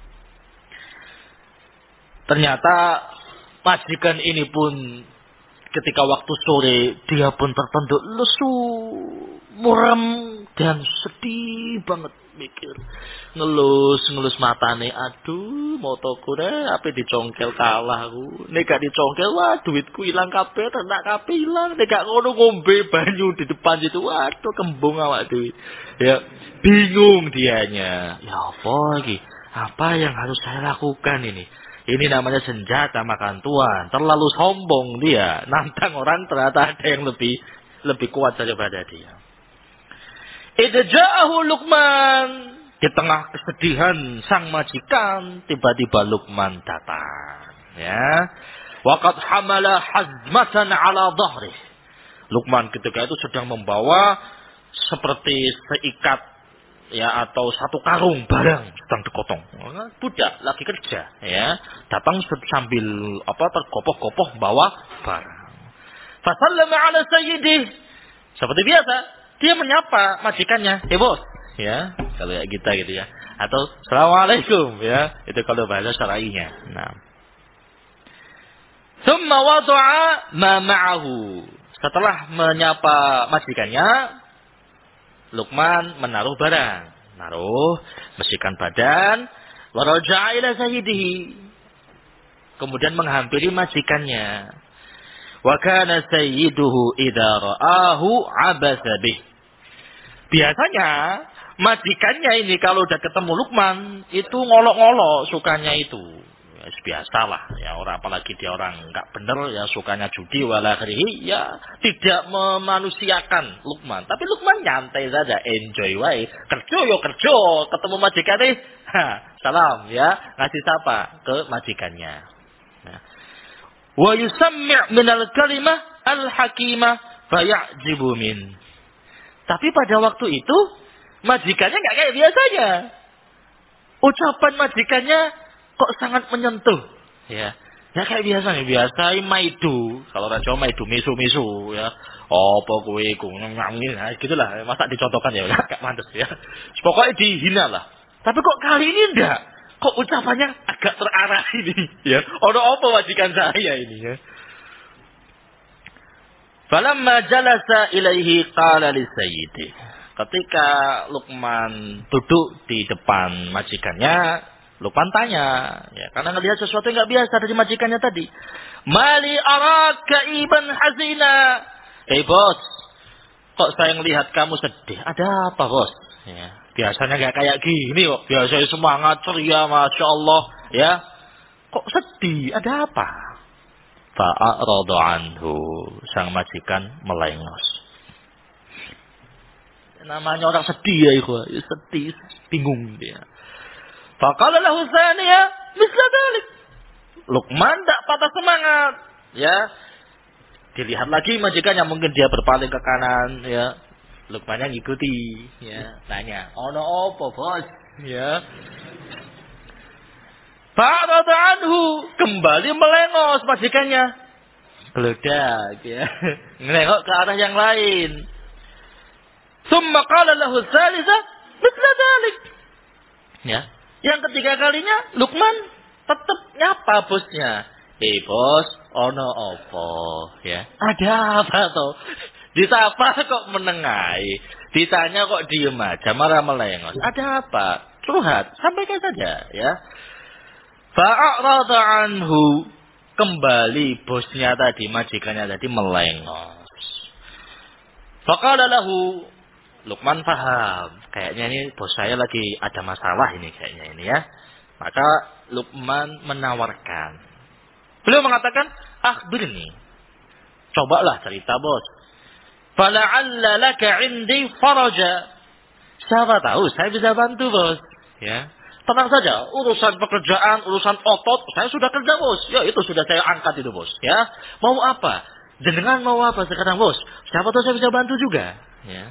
Ternyata majikan ini pun ketika waktu sore dia pun tertunduk lesu, muram dan sedih banget mikir. Ngelus matane, aduh motoku deh apa dicongkel kalah aku. Nek gak dicongkel wah duitku hilang kabeh, ternak kabeh hilang. Nek gak ngono ngombe banyu di depan situ, waduh kembung awak dhewe. Ya, bingung dianya. Ya apa lagi? Apa yang harus saya lakukan ini? Ini namanya senjata makan tuan. Terlalu sombong dia. Nantang orang ternyata ada yang lebih kuat daripada dia. Idza ja'ahu Luqman. Di tengah kesedihan sang majikan, tiba-tiba Luqman datang. Ya. Waqad hamala hazmatan ala dhahri. Luqman ketika itu sedang membawa seperti seikat ya atau satu karung barang sedang dikotong. Budak lagi kerja ya, datang sambil tergopoh-gopoh bawa barang. Fasallama ala sayyidih. Seperti biasa, dia menyapa majikannya, bos." Ya, kalau kita gitu ya. Atau assalamualaikum ya, itu kalau bahasa syar'inya. Nah. Tsumma wada'a ma ma'ahu. Setelah menyapa majikannya, Luqman menaruh barang. Naruh, bersihkan badan. Wa raja'a ila sayyidihi. Kemudian menghampiri majikannya. Wa kana sayyiduhu idza ra'ahu 'abasa bih. Biasanya majikannya ini kalau udah ketemu Luqman itu ngolok-ngolok sukanya itu. Ya, biasalah ya, orang apalagi dia orang enggak bener ya, sukanya judi wala akhirih ya, tidak memanusiakan Luqman. Tapi Luqman nyantai saja, enjoy wae. Kerja yo kerja, ketemu majikannya, salam ya, ngasih sapa ke majikannya. Nah. Wa yusammi' minal kalimah al-hakimah fayajibu min. Tapi pada waktu itu majikannya nggak kayak biasanya. Ucapan majikannya kok sangat menyentuh. Ya, ya kayak biasanya. Biasa maidu. Kalau orang Jawa maidu, misu-misu. Ya, apa kowe ngangin, nah, gitulah. Masa dicontohkan ya, nggak mantes ya. Pokoknya dihina lah. Tapi kok kali ini enggak. Kok ucapannya agak terarah ini. Ya, ono apa majikan saya ini ya. Falamma jalasa ilaihi qala li sayyidi. Ketika Luqman duduk di depan majikannya, Luqman tanya, ya, karena ngelihat sesuatu yang nggak biasa dari majikannya tadi. Mali araka iban hazina. Bos, kok saya ngelihat kamu sedih? Ada apa, Bos? Ya, biasanya nggak kayak gini kok. Biasanya semangat ceria, masya Allah. Ya, kok sedih? Ada apa? Fa'aradu anhu. Sang majikan melengos. Namanya orang sedih ya, ikhwah. Sedih, bingung dia. Faqala lahu thaniya misla dzalik. Luqman tak patah semangat, ya. Dilihat lagi majikannya, mungkin dia berpaling ke kanan, ya. Luqmannya ngikuti, ya. Tanya, "Ono apa, Bos?" Ya. Fa'arada anhu, kembali melengos majikannya. Geledak, ya. Nengok ke arah yang lain. Tsumma qala lahu tsalitsa mithla dzalik. Ya. Yang ketiga kalinya Luqman tetap nyapa bosnya. Bos, ono apa? Ya. Ada apa toh? Disapa kok menengahi. Ditanya kok diem aja, marah melengos. Ada apa? Curhat, sampaikan saja, ya. Fa'arada anhu, kembali bosnya tadi, majikannya tadi melengos. Faqala lahu, Luqman paham, kayaknya ini bos saya lagi ada masalah ini kayaknya ini ya. Maka Luqman menawarkan. Beliau mengatakan, "Akhbirni." Cobalah cerita, Bos. "Fala'alla laka 'indi faraja." Siapa tahu saya bisa bantu, Bos. Ya. Tenang saja, urusan pekerjaan, urusan otot, saya sudah kerja, Bos. Ya, itu sudah saya angkat itu, Bos. Ya. Mau apa? Jenengan mau apa sekarang, Bos? Siapa tahu saya bisa bantu juga, ya.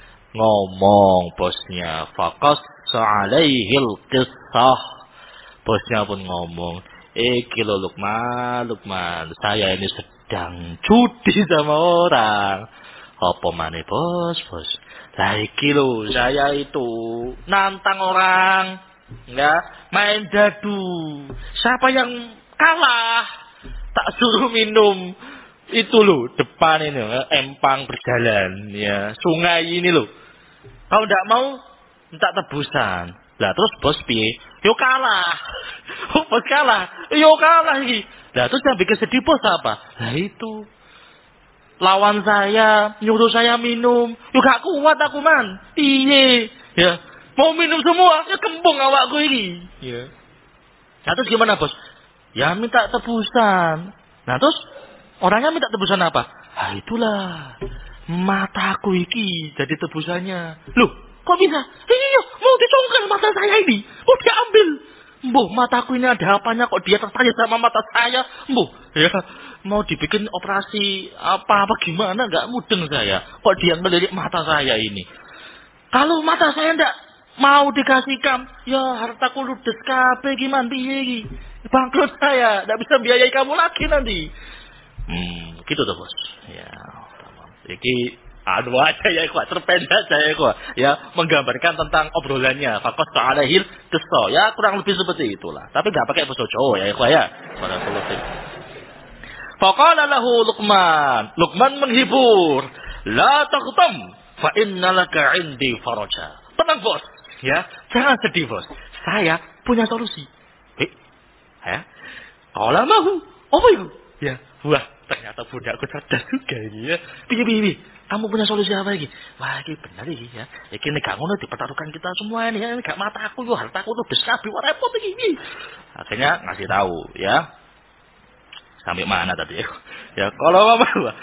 Ngomong bosnya, faqassa alaihil qissah. Bosnya pun ngomong, kilo Luqman, saya ini sedang judi sama orang. Apa maneh, Bos? Lah iki lho, saya itu nantang orang, ya, main dadu. Siapa yang kalah, tak suruh minum. Itu loh, depan ini, empang berjalan, ya, sungai ini loh. Kalau tidak mau, minta tebusan. Lah terus bos piye? Yo kalah. Bos kalah. Yo kalah iki. Lah terus yang bikin sedih bos apa? Lah itu. Lawan saya, nyuruh saya minum. Yo gak kuat aku, Man. Piye? Ya. Mau minum semua, ya kembung awakku ini. Ya. Nah terus gimana, Bos? Ya minta tebusan. Nah terus orangnya minta tebusan apa? Ah itulah. Mataku iki jadi tebusannya. Loh, kok bisa? Iya, mau dicongkel mata saya ini. Kok dia ambil? Mbuh, mataku ini ada apanya kok dia tertanya sama mata saya? Mbuh, ya, mau dibikin operasi apa gimana? Nggak mudeng saya. Kok dia ngelirik mata saya ini? Kalau mata saya ndak mau dikasihkan, ya hartaku ludes kabeh gimana piye iki? Bangkrut saya, ndak bisa biayai kamu lagi nanti. Gitu tuh, Bos. Ya. Iki anu aja ya ikhwah, terpendek aja ya ikhwah, ya, menggambarkan tentang obrolannya. Faqas ta'alahil qissa, ya kurang lebih seperti itulah. Tapi enggak pakai bahasa Jawa ya ikhwah ya. Barakallahu fiik. Faqala lahu Luqman, Luqman menghibur, "La taghtam, fa innalaka 'indi faraja." Tenang, Bos, ya. Jangan sedih, Bos. Saya punya solusi. Ya. Qala mahu? Apa itu? Ya. Wah, ternyata budakku cerdas juga ini ya. Piye. Kamu punya solusi apa lagi? Wah, ini benar ini ya. Ini gak ngono dipertaruhkan kita semua ini ya. Ini gak mataku yo, hartaku tuh besabi, wah repot ini. Akhirnya ngasih tahu ya. Sampai mana tadi ya? Ya, kalau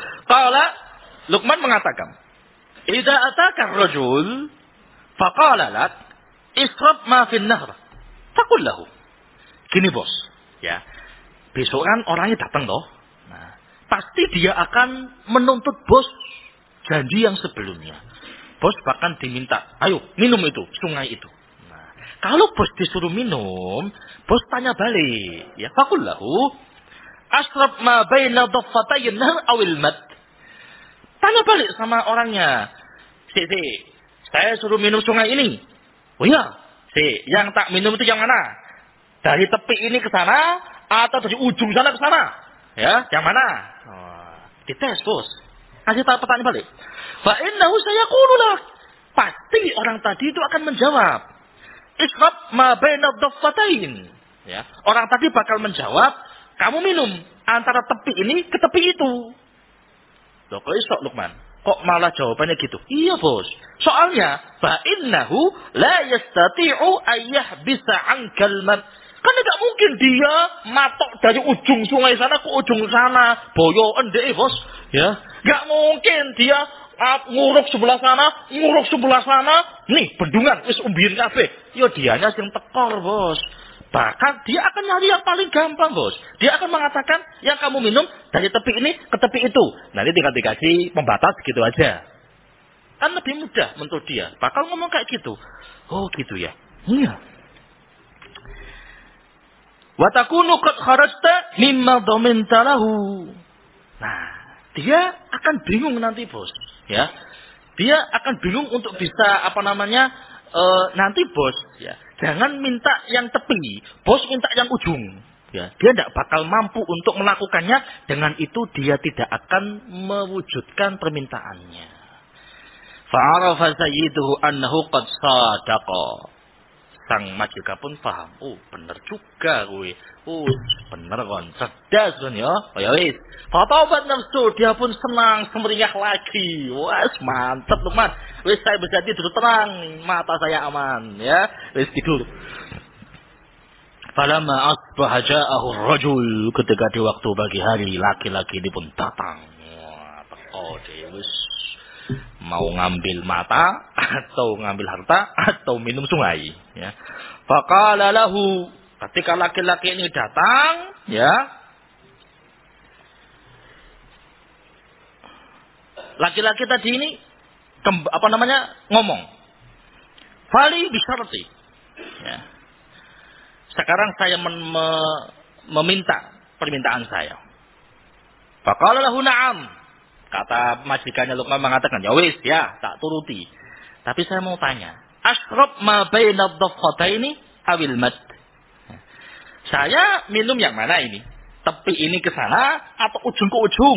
Luqman mengatakan, "Idza ataka ar-rajul faqala lak ishrab ma fi an-nahr." Faqul lahu. Gini, Bos, ya. Besok kan orangnya datang toh. Pasti dia akan menuntut bos janji yang sebelumnya. Bos bahkan diminta, ayo minum itu, sungai itu. Nah, kalau bos disuruh minum, bos tanya balik. Ya, faqul lahu, asrab ma baina dhaffatayn nahr awil mad. Tanya balik sama orangnya. Si, saya suruh minum sungai ini. Oh iya, yang tak minum itu yang mana? Dari tepi ini ke sana, atau dari ujung sana ke sana? Ya, yang mana? Dites, Bos. Kasih tahu pertanyaan balik. Fa innahu sayaqulu lak. pasti orang tadi itu akan menjawab. Ishrab ma baina dhaffatain. Ya, orang tadi bakal menjawab, kamu minum antara tepi ini ke tepi itu. Loh, kok iso Luqman? Kok malah jawabannya gitu? Iya, Bos. Soalnya, fa innahu la yastati'u ayyahbisa 'ankal mat. Kan tidak mungkin dia matok dari ujung sungai sana ke ujung sana. Boyo endek, Bos. Ya, enggak mungkin dia nguruk sebelah sana. Nih, bendungan wis umbien kabeh. Yo dianya sing tekor, Bos. Bahkan dia akan nyari yang paling gampang, Bos. Dia akan mengatakan yang kamu minum dari tepi ini ke tepi itu. Nanti tinggal dikasih pembatas gitu aja. Kan lebih mudah menurut dia. Bakal ngomong kayak gitu. Oh gitu ya. Iya. Wa takunu qad kharajta mimma dhaminta lahu. Nah, dia akan bingung nanti, Bos. Ya. Dia akan bingung untuk bisa nanti, Bos, ya. Jangan minta yang tepi, Bos minta yang ujung. Ya, dia tidak bakal mampu untuk melakukannya. Dengan itu dia tidak akan mewujudkan permintaannya. Fa'arafa sayyiduhu annahu qad sadaqa. Sang majikan pun paham. Oh, bener juga gue. Oh, bener kon. Cerdas kan ya. Oh ya wis. Fatabat nafsu, dia pun senang semeriah lagi. Wah, mantap teman. Wis saya bisa tidur tenang, mata saya aman ya. Wis tidur. Falamma asbaha ja'ahu ar-rajul, ketika di waktu pagi hari laki-laki ini pun datang. Wah, teko wis mau ngambil mata atau ngambil harta atau minum sungai ya. Faqala lahu, ketika laki-laki ini datang ya, laki-laki tadi ini ngomong fali bisyarti ya. Sekarang saya meminta permintaan saya. Faqala lahu na'am. Kata majikannya Luqman mengatakan, ya wis, ya, tak turuti. Tapi saya mau tanya, ashrab ma baina dhaffataini awil mad? Saya minum yang mana ini? Tepi ini ke sana atau ujung ke ujung?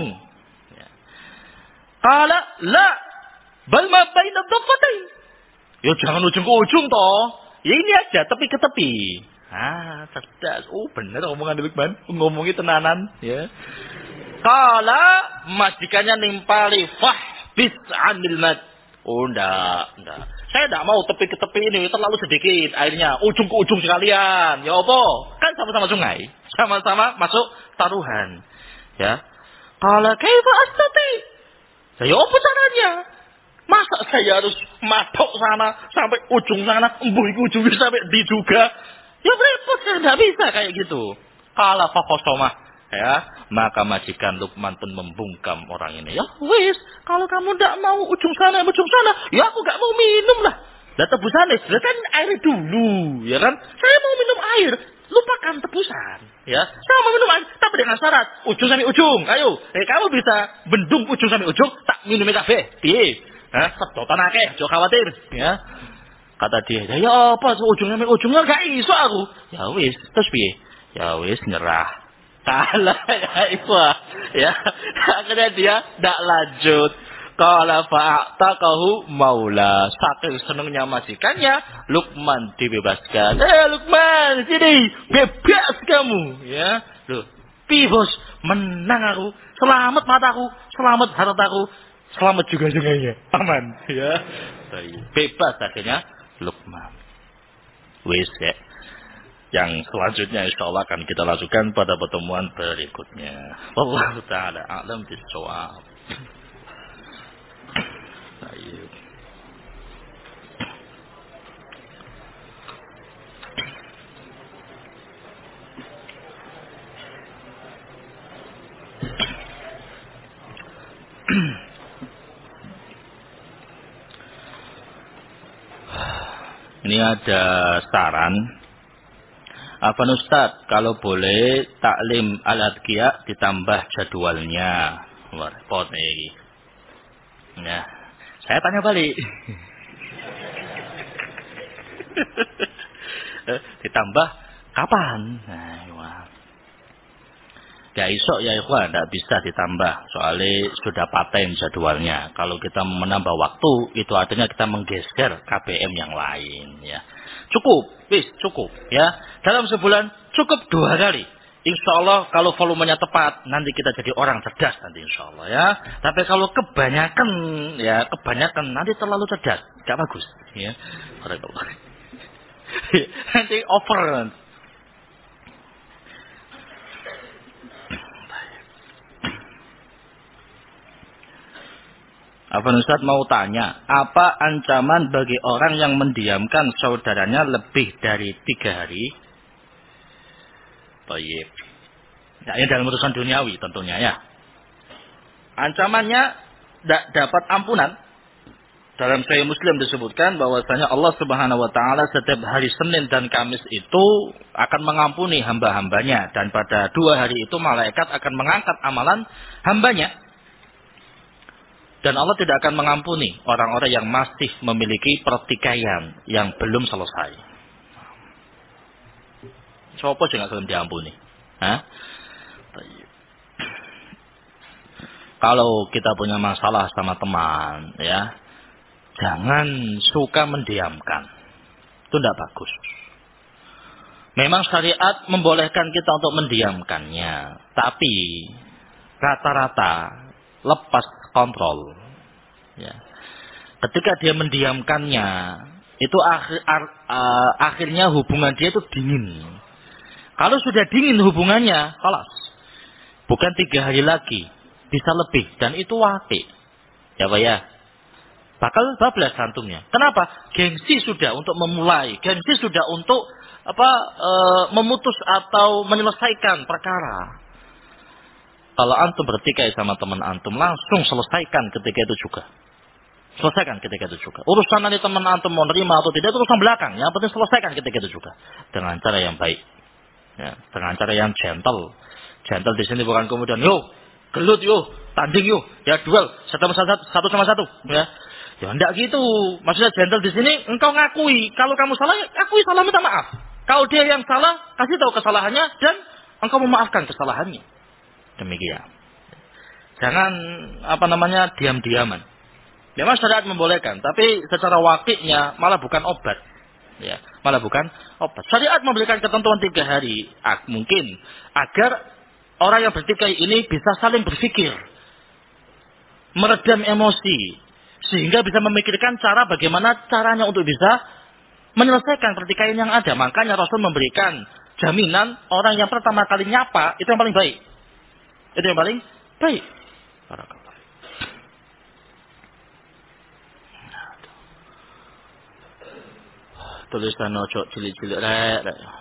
Qala la bal ma baina dhaffatain. Ya jangan ujung ke ujung toh. Ya ini aja tepi ke tepi. Ah, cerdas. Oh, bener omongan Luqman. Ngomongnya tenanan, ya. Kala majikannya nimpali bis anil mat. Oh enggak. Saya enggak mau tepi ke tepi ini terlalu sedikit airnya, ujung ke ujung sekalian. Ya apa? Kan sama-sama sungai, sama-sama masuk taruhan. Ya. Kala kaifa astati? Saya apa caranya? Masa saya harus matok sana sampai ujung sana, embuh ujung sampai di juga? Ya repot, saya enggak bisa kayak gitu. Kala faqasama. Ya, maka majikan Luqman pun membungkam orang ini. Ya wis, kalau kamu tidak mau ujung sana, ya aku gak mau minum lah. Lah tebusan kan air dulu, ya kan? Saya mau minum air, lupakan tebusan. Ya, saya mau minum air, tapi dengan syarat ujung sampai ujung. Ayo, kamu bisa bendung ujung sampai ujung, tak minum kabeh. Piye? Hah, sedotan akeh, jangan khawatir. Ya, kata dia, ya apa ujung sampai ujungnya gak iso aku. Ya wis, terus piye? Ya wis nyerah. Kalah ya ikhwah ya, akhirnya dia tidak lanjut. Qala fa'taqahu maula, saking senengnya majikannya Luqman dibebaskan. Luqman sini bebas kamu ya. Loh, pi bos, menang aku, selamat mataku, selamat hartaku, selamat juga sungainya, aman ya. Bebas akhirnya Luqman. Wis ya. Yang selanjutnya insyaallah akan kita lakukan pada pertemuan berikutnya. Wallahu taala a'lam bis-shawab. Baik. Ini ada saran. Apa Ustaz, kalau boleh taklim al-adqiya ditambah jadwalnya. Wah, repot nih. Ya, saya tanya balik. Ditambah kapan? Nah, wah. Gak iso ya ikhwan, tidak bisa ditambah. Soalnya sudah paten jadwalnya. Kalau kita menambah waktu, itu artinya kita menggeser KBM yang lain. Ya, cukup, cukup. Ya, dalam sebulan cukup 2 kali. Insya Allah kalau volumenya tepat, nanti kita jadi orang cerdas nanti insya Allah ya. Tapi kalau kebanyakan, nanti terlalu cerdas, gak bagus. Ya, nanti over. Afwan Ustaz mau tanya, apa ancaman bagi orang yang mendiamkan saudaranya lebih dari 3 hari? Baik. Nah, ini dalam urusan duniawi tentunya ya. Ancamannya tidak dapat ampunan. Dalam Sahih Muslim disebutkan bahwasanya Allah Subhanahu wa taala setiap hari Senin dan Kamis itu akan mengampuni hamba-hambanya, dan pada 2 hari itu malaikat akan mengangkat amalan hambanya. Dan Allah tidak akan mengampuni orang-orang yang masih memiliki pertikaian yang belum selesai. Siapa sih nggak akan diampuni? Hah? Kalau kita punya masalah sama teman, ya, jangan suka mendiamkan. Itu tidak bagus. Memang syariat membolehkan kita untuk mendiamkannya, tapi rata-rata lepas kontrol. Ya. Ketika dia mendiamkannya, itu akhirnya hubungan dia itu dingin. Kalau sudah dingin hubungannya, kalas. Bukan 3 hari lagi, bisa lebih, dan itu wati. Ya Pak ya. Bakal bablas santungnya. Kenapa? Gengsi sudah untuk memulai, gengsi sudah untuk memutus atau menyelesaikan perkara. Kalau antum bertikai sama teman antum, langsung selesaikan ketika itu juga. Selesaikan ketika itu juga. Urusan nanti teman antum mau nerima atau tidak, itu urusan belakang. Yang penting selesaikan ketika itu juga. Dengan cara yang baik. Ya, dengan cara yang gentle. Gentle di sini bukan kemudian, gelut tanding ya duel, satu sama satu. Ya enggak gitu. Maksudnya gentle di sini, engkau ngakui. Kalau kamu salah, akui salah, minta maaf. Kalau dia yang salah, kasih tahu kesalahannya, dan engkau memaafkan kesalahannya. Demikian. Jangan diam-diaman. Memang syariat membolehkan, tapi secara wakilnya malah bukan obat. Ya, malah bukan obat. Syariat memberikan ketentuan 3 hari, mungkin agar orang yang bertikai ini bisa saling berpikir, meredam emosi, sehingga bisa memikirkan cara bagaimana caranya untuk bisa menyelesaikan pertikaian yang ada. Makanya Rasul memberikan jaminan orang yang pertama kali nyapa itu yang paling baik. Itu yang paling baik. Tulisan ojo cilik-cilik rek.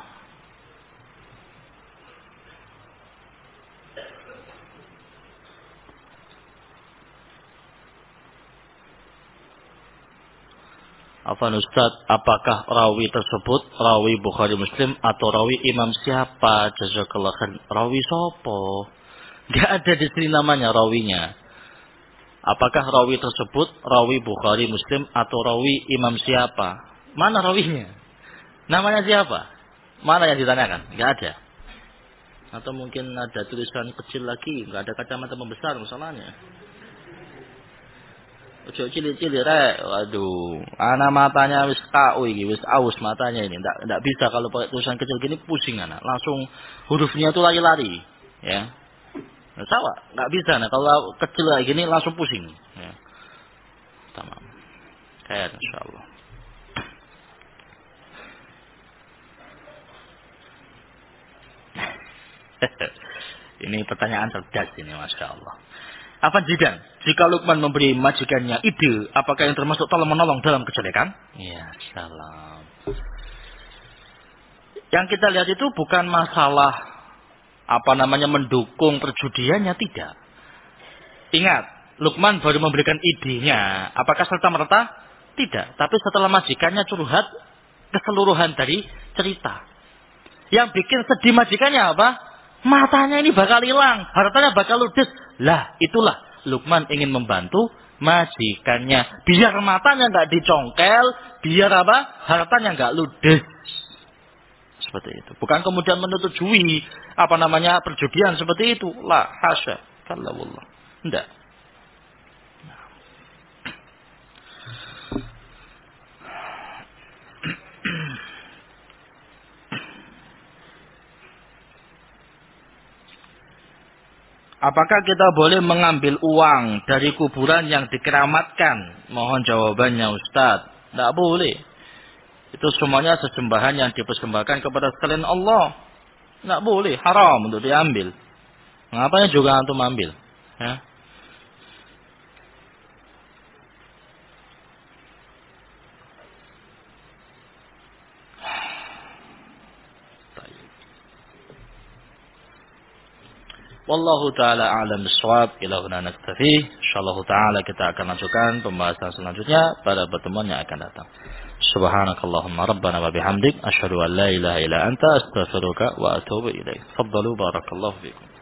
Afwan Ustaz, apakah rawi tersebut rawi Bukhari Muslim atau rawi imam siapa? Jazakallah khair. Rawi sopo? Gak ada di sini namanya rawinya. Apakah rawi tersebut rawi Bukhari Muslim atau rawi imam siapa? Mana rawinya? Namanya siapa? Mana yang ditanyakan? Gak ada. Atau mungkin ada tulisan kecil lagi, gak ada kacamata membesar masalahnya. Ojo cilik-cilik rek. Waduh, anak matanya wis kau iki, wis aus matanya ini. Ndak bisa kalau pakai tulisan kecil gini, pusing anak. Langsung hurufnya itu lari-lari, ya. Nah, sama, nggak bisa. Nah, kalau kecil kayak gini langsung pusing. Ya. Tamam. Khair insyaallah. Ini pertanyaan cerdas ini, masya Allah. Apa jika Luqman memberi majikannya ide, apakah yang termasuk tolong menolong dalam kejelekan? Ya, salam. Yang kita lihat itu bukan masalah mendukung perjudiannya, tidak. Ingat, Luqman baru memberikan idenya. Apakah serta-merta? Tidak. Tapi setelah majikannya curhat keseluruhan dari cerita. Yang bikin sedih majikannya apa? Matanya ini bakal hilang, hartanya bakal ludes. Lah, itulah Luqman ingin membantu majikannya. Biar matanya nggak dicongkel, biar hartanya nggak ludes. Seperti itu. Bukan kemudian menyetujui perjudian seperti itu. La hasya. Kalla wallah. Tidak. Apakah kita boleh mengambil uang dari kuburan yang dikeramatkan? Mohon jawabannya Ustaz. Tidak boleh. Itu semuanya sesembahan yang dipersembahkan kepada selain Allah. Tidak boleh. Haram untuk diambil. Mengapa juga antum ambil? Ya. Wallahu ta'ala a'lam bishawab. Ila huna naktafi. Insyaallah ta'ala kita akan lanjutkan pembahasan selanjutnya pada pertemuan yang akan datang. Subhanakallahumma rabbana wa bihamdik asyhadu an la ilaha illa anta astaghfiruka wa atubu ilaik. Faddalu barakallahu fikum.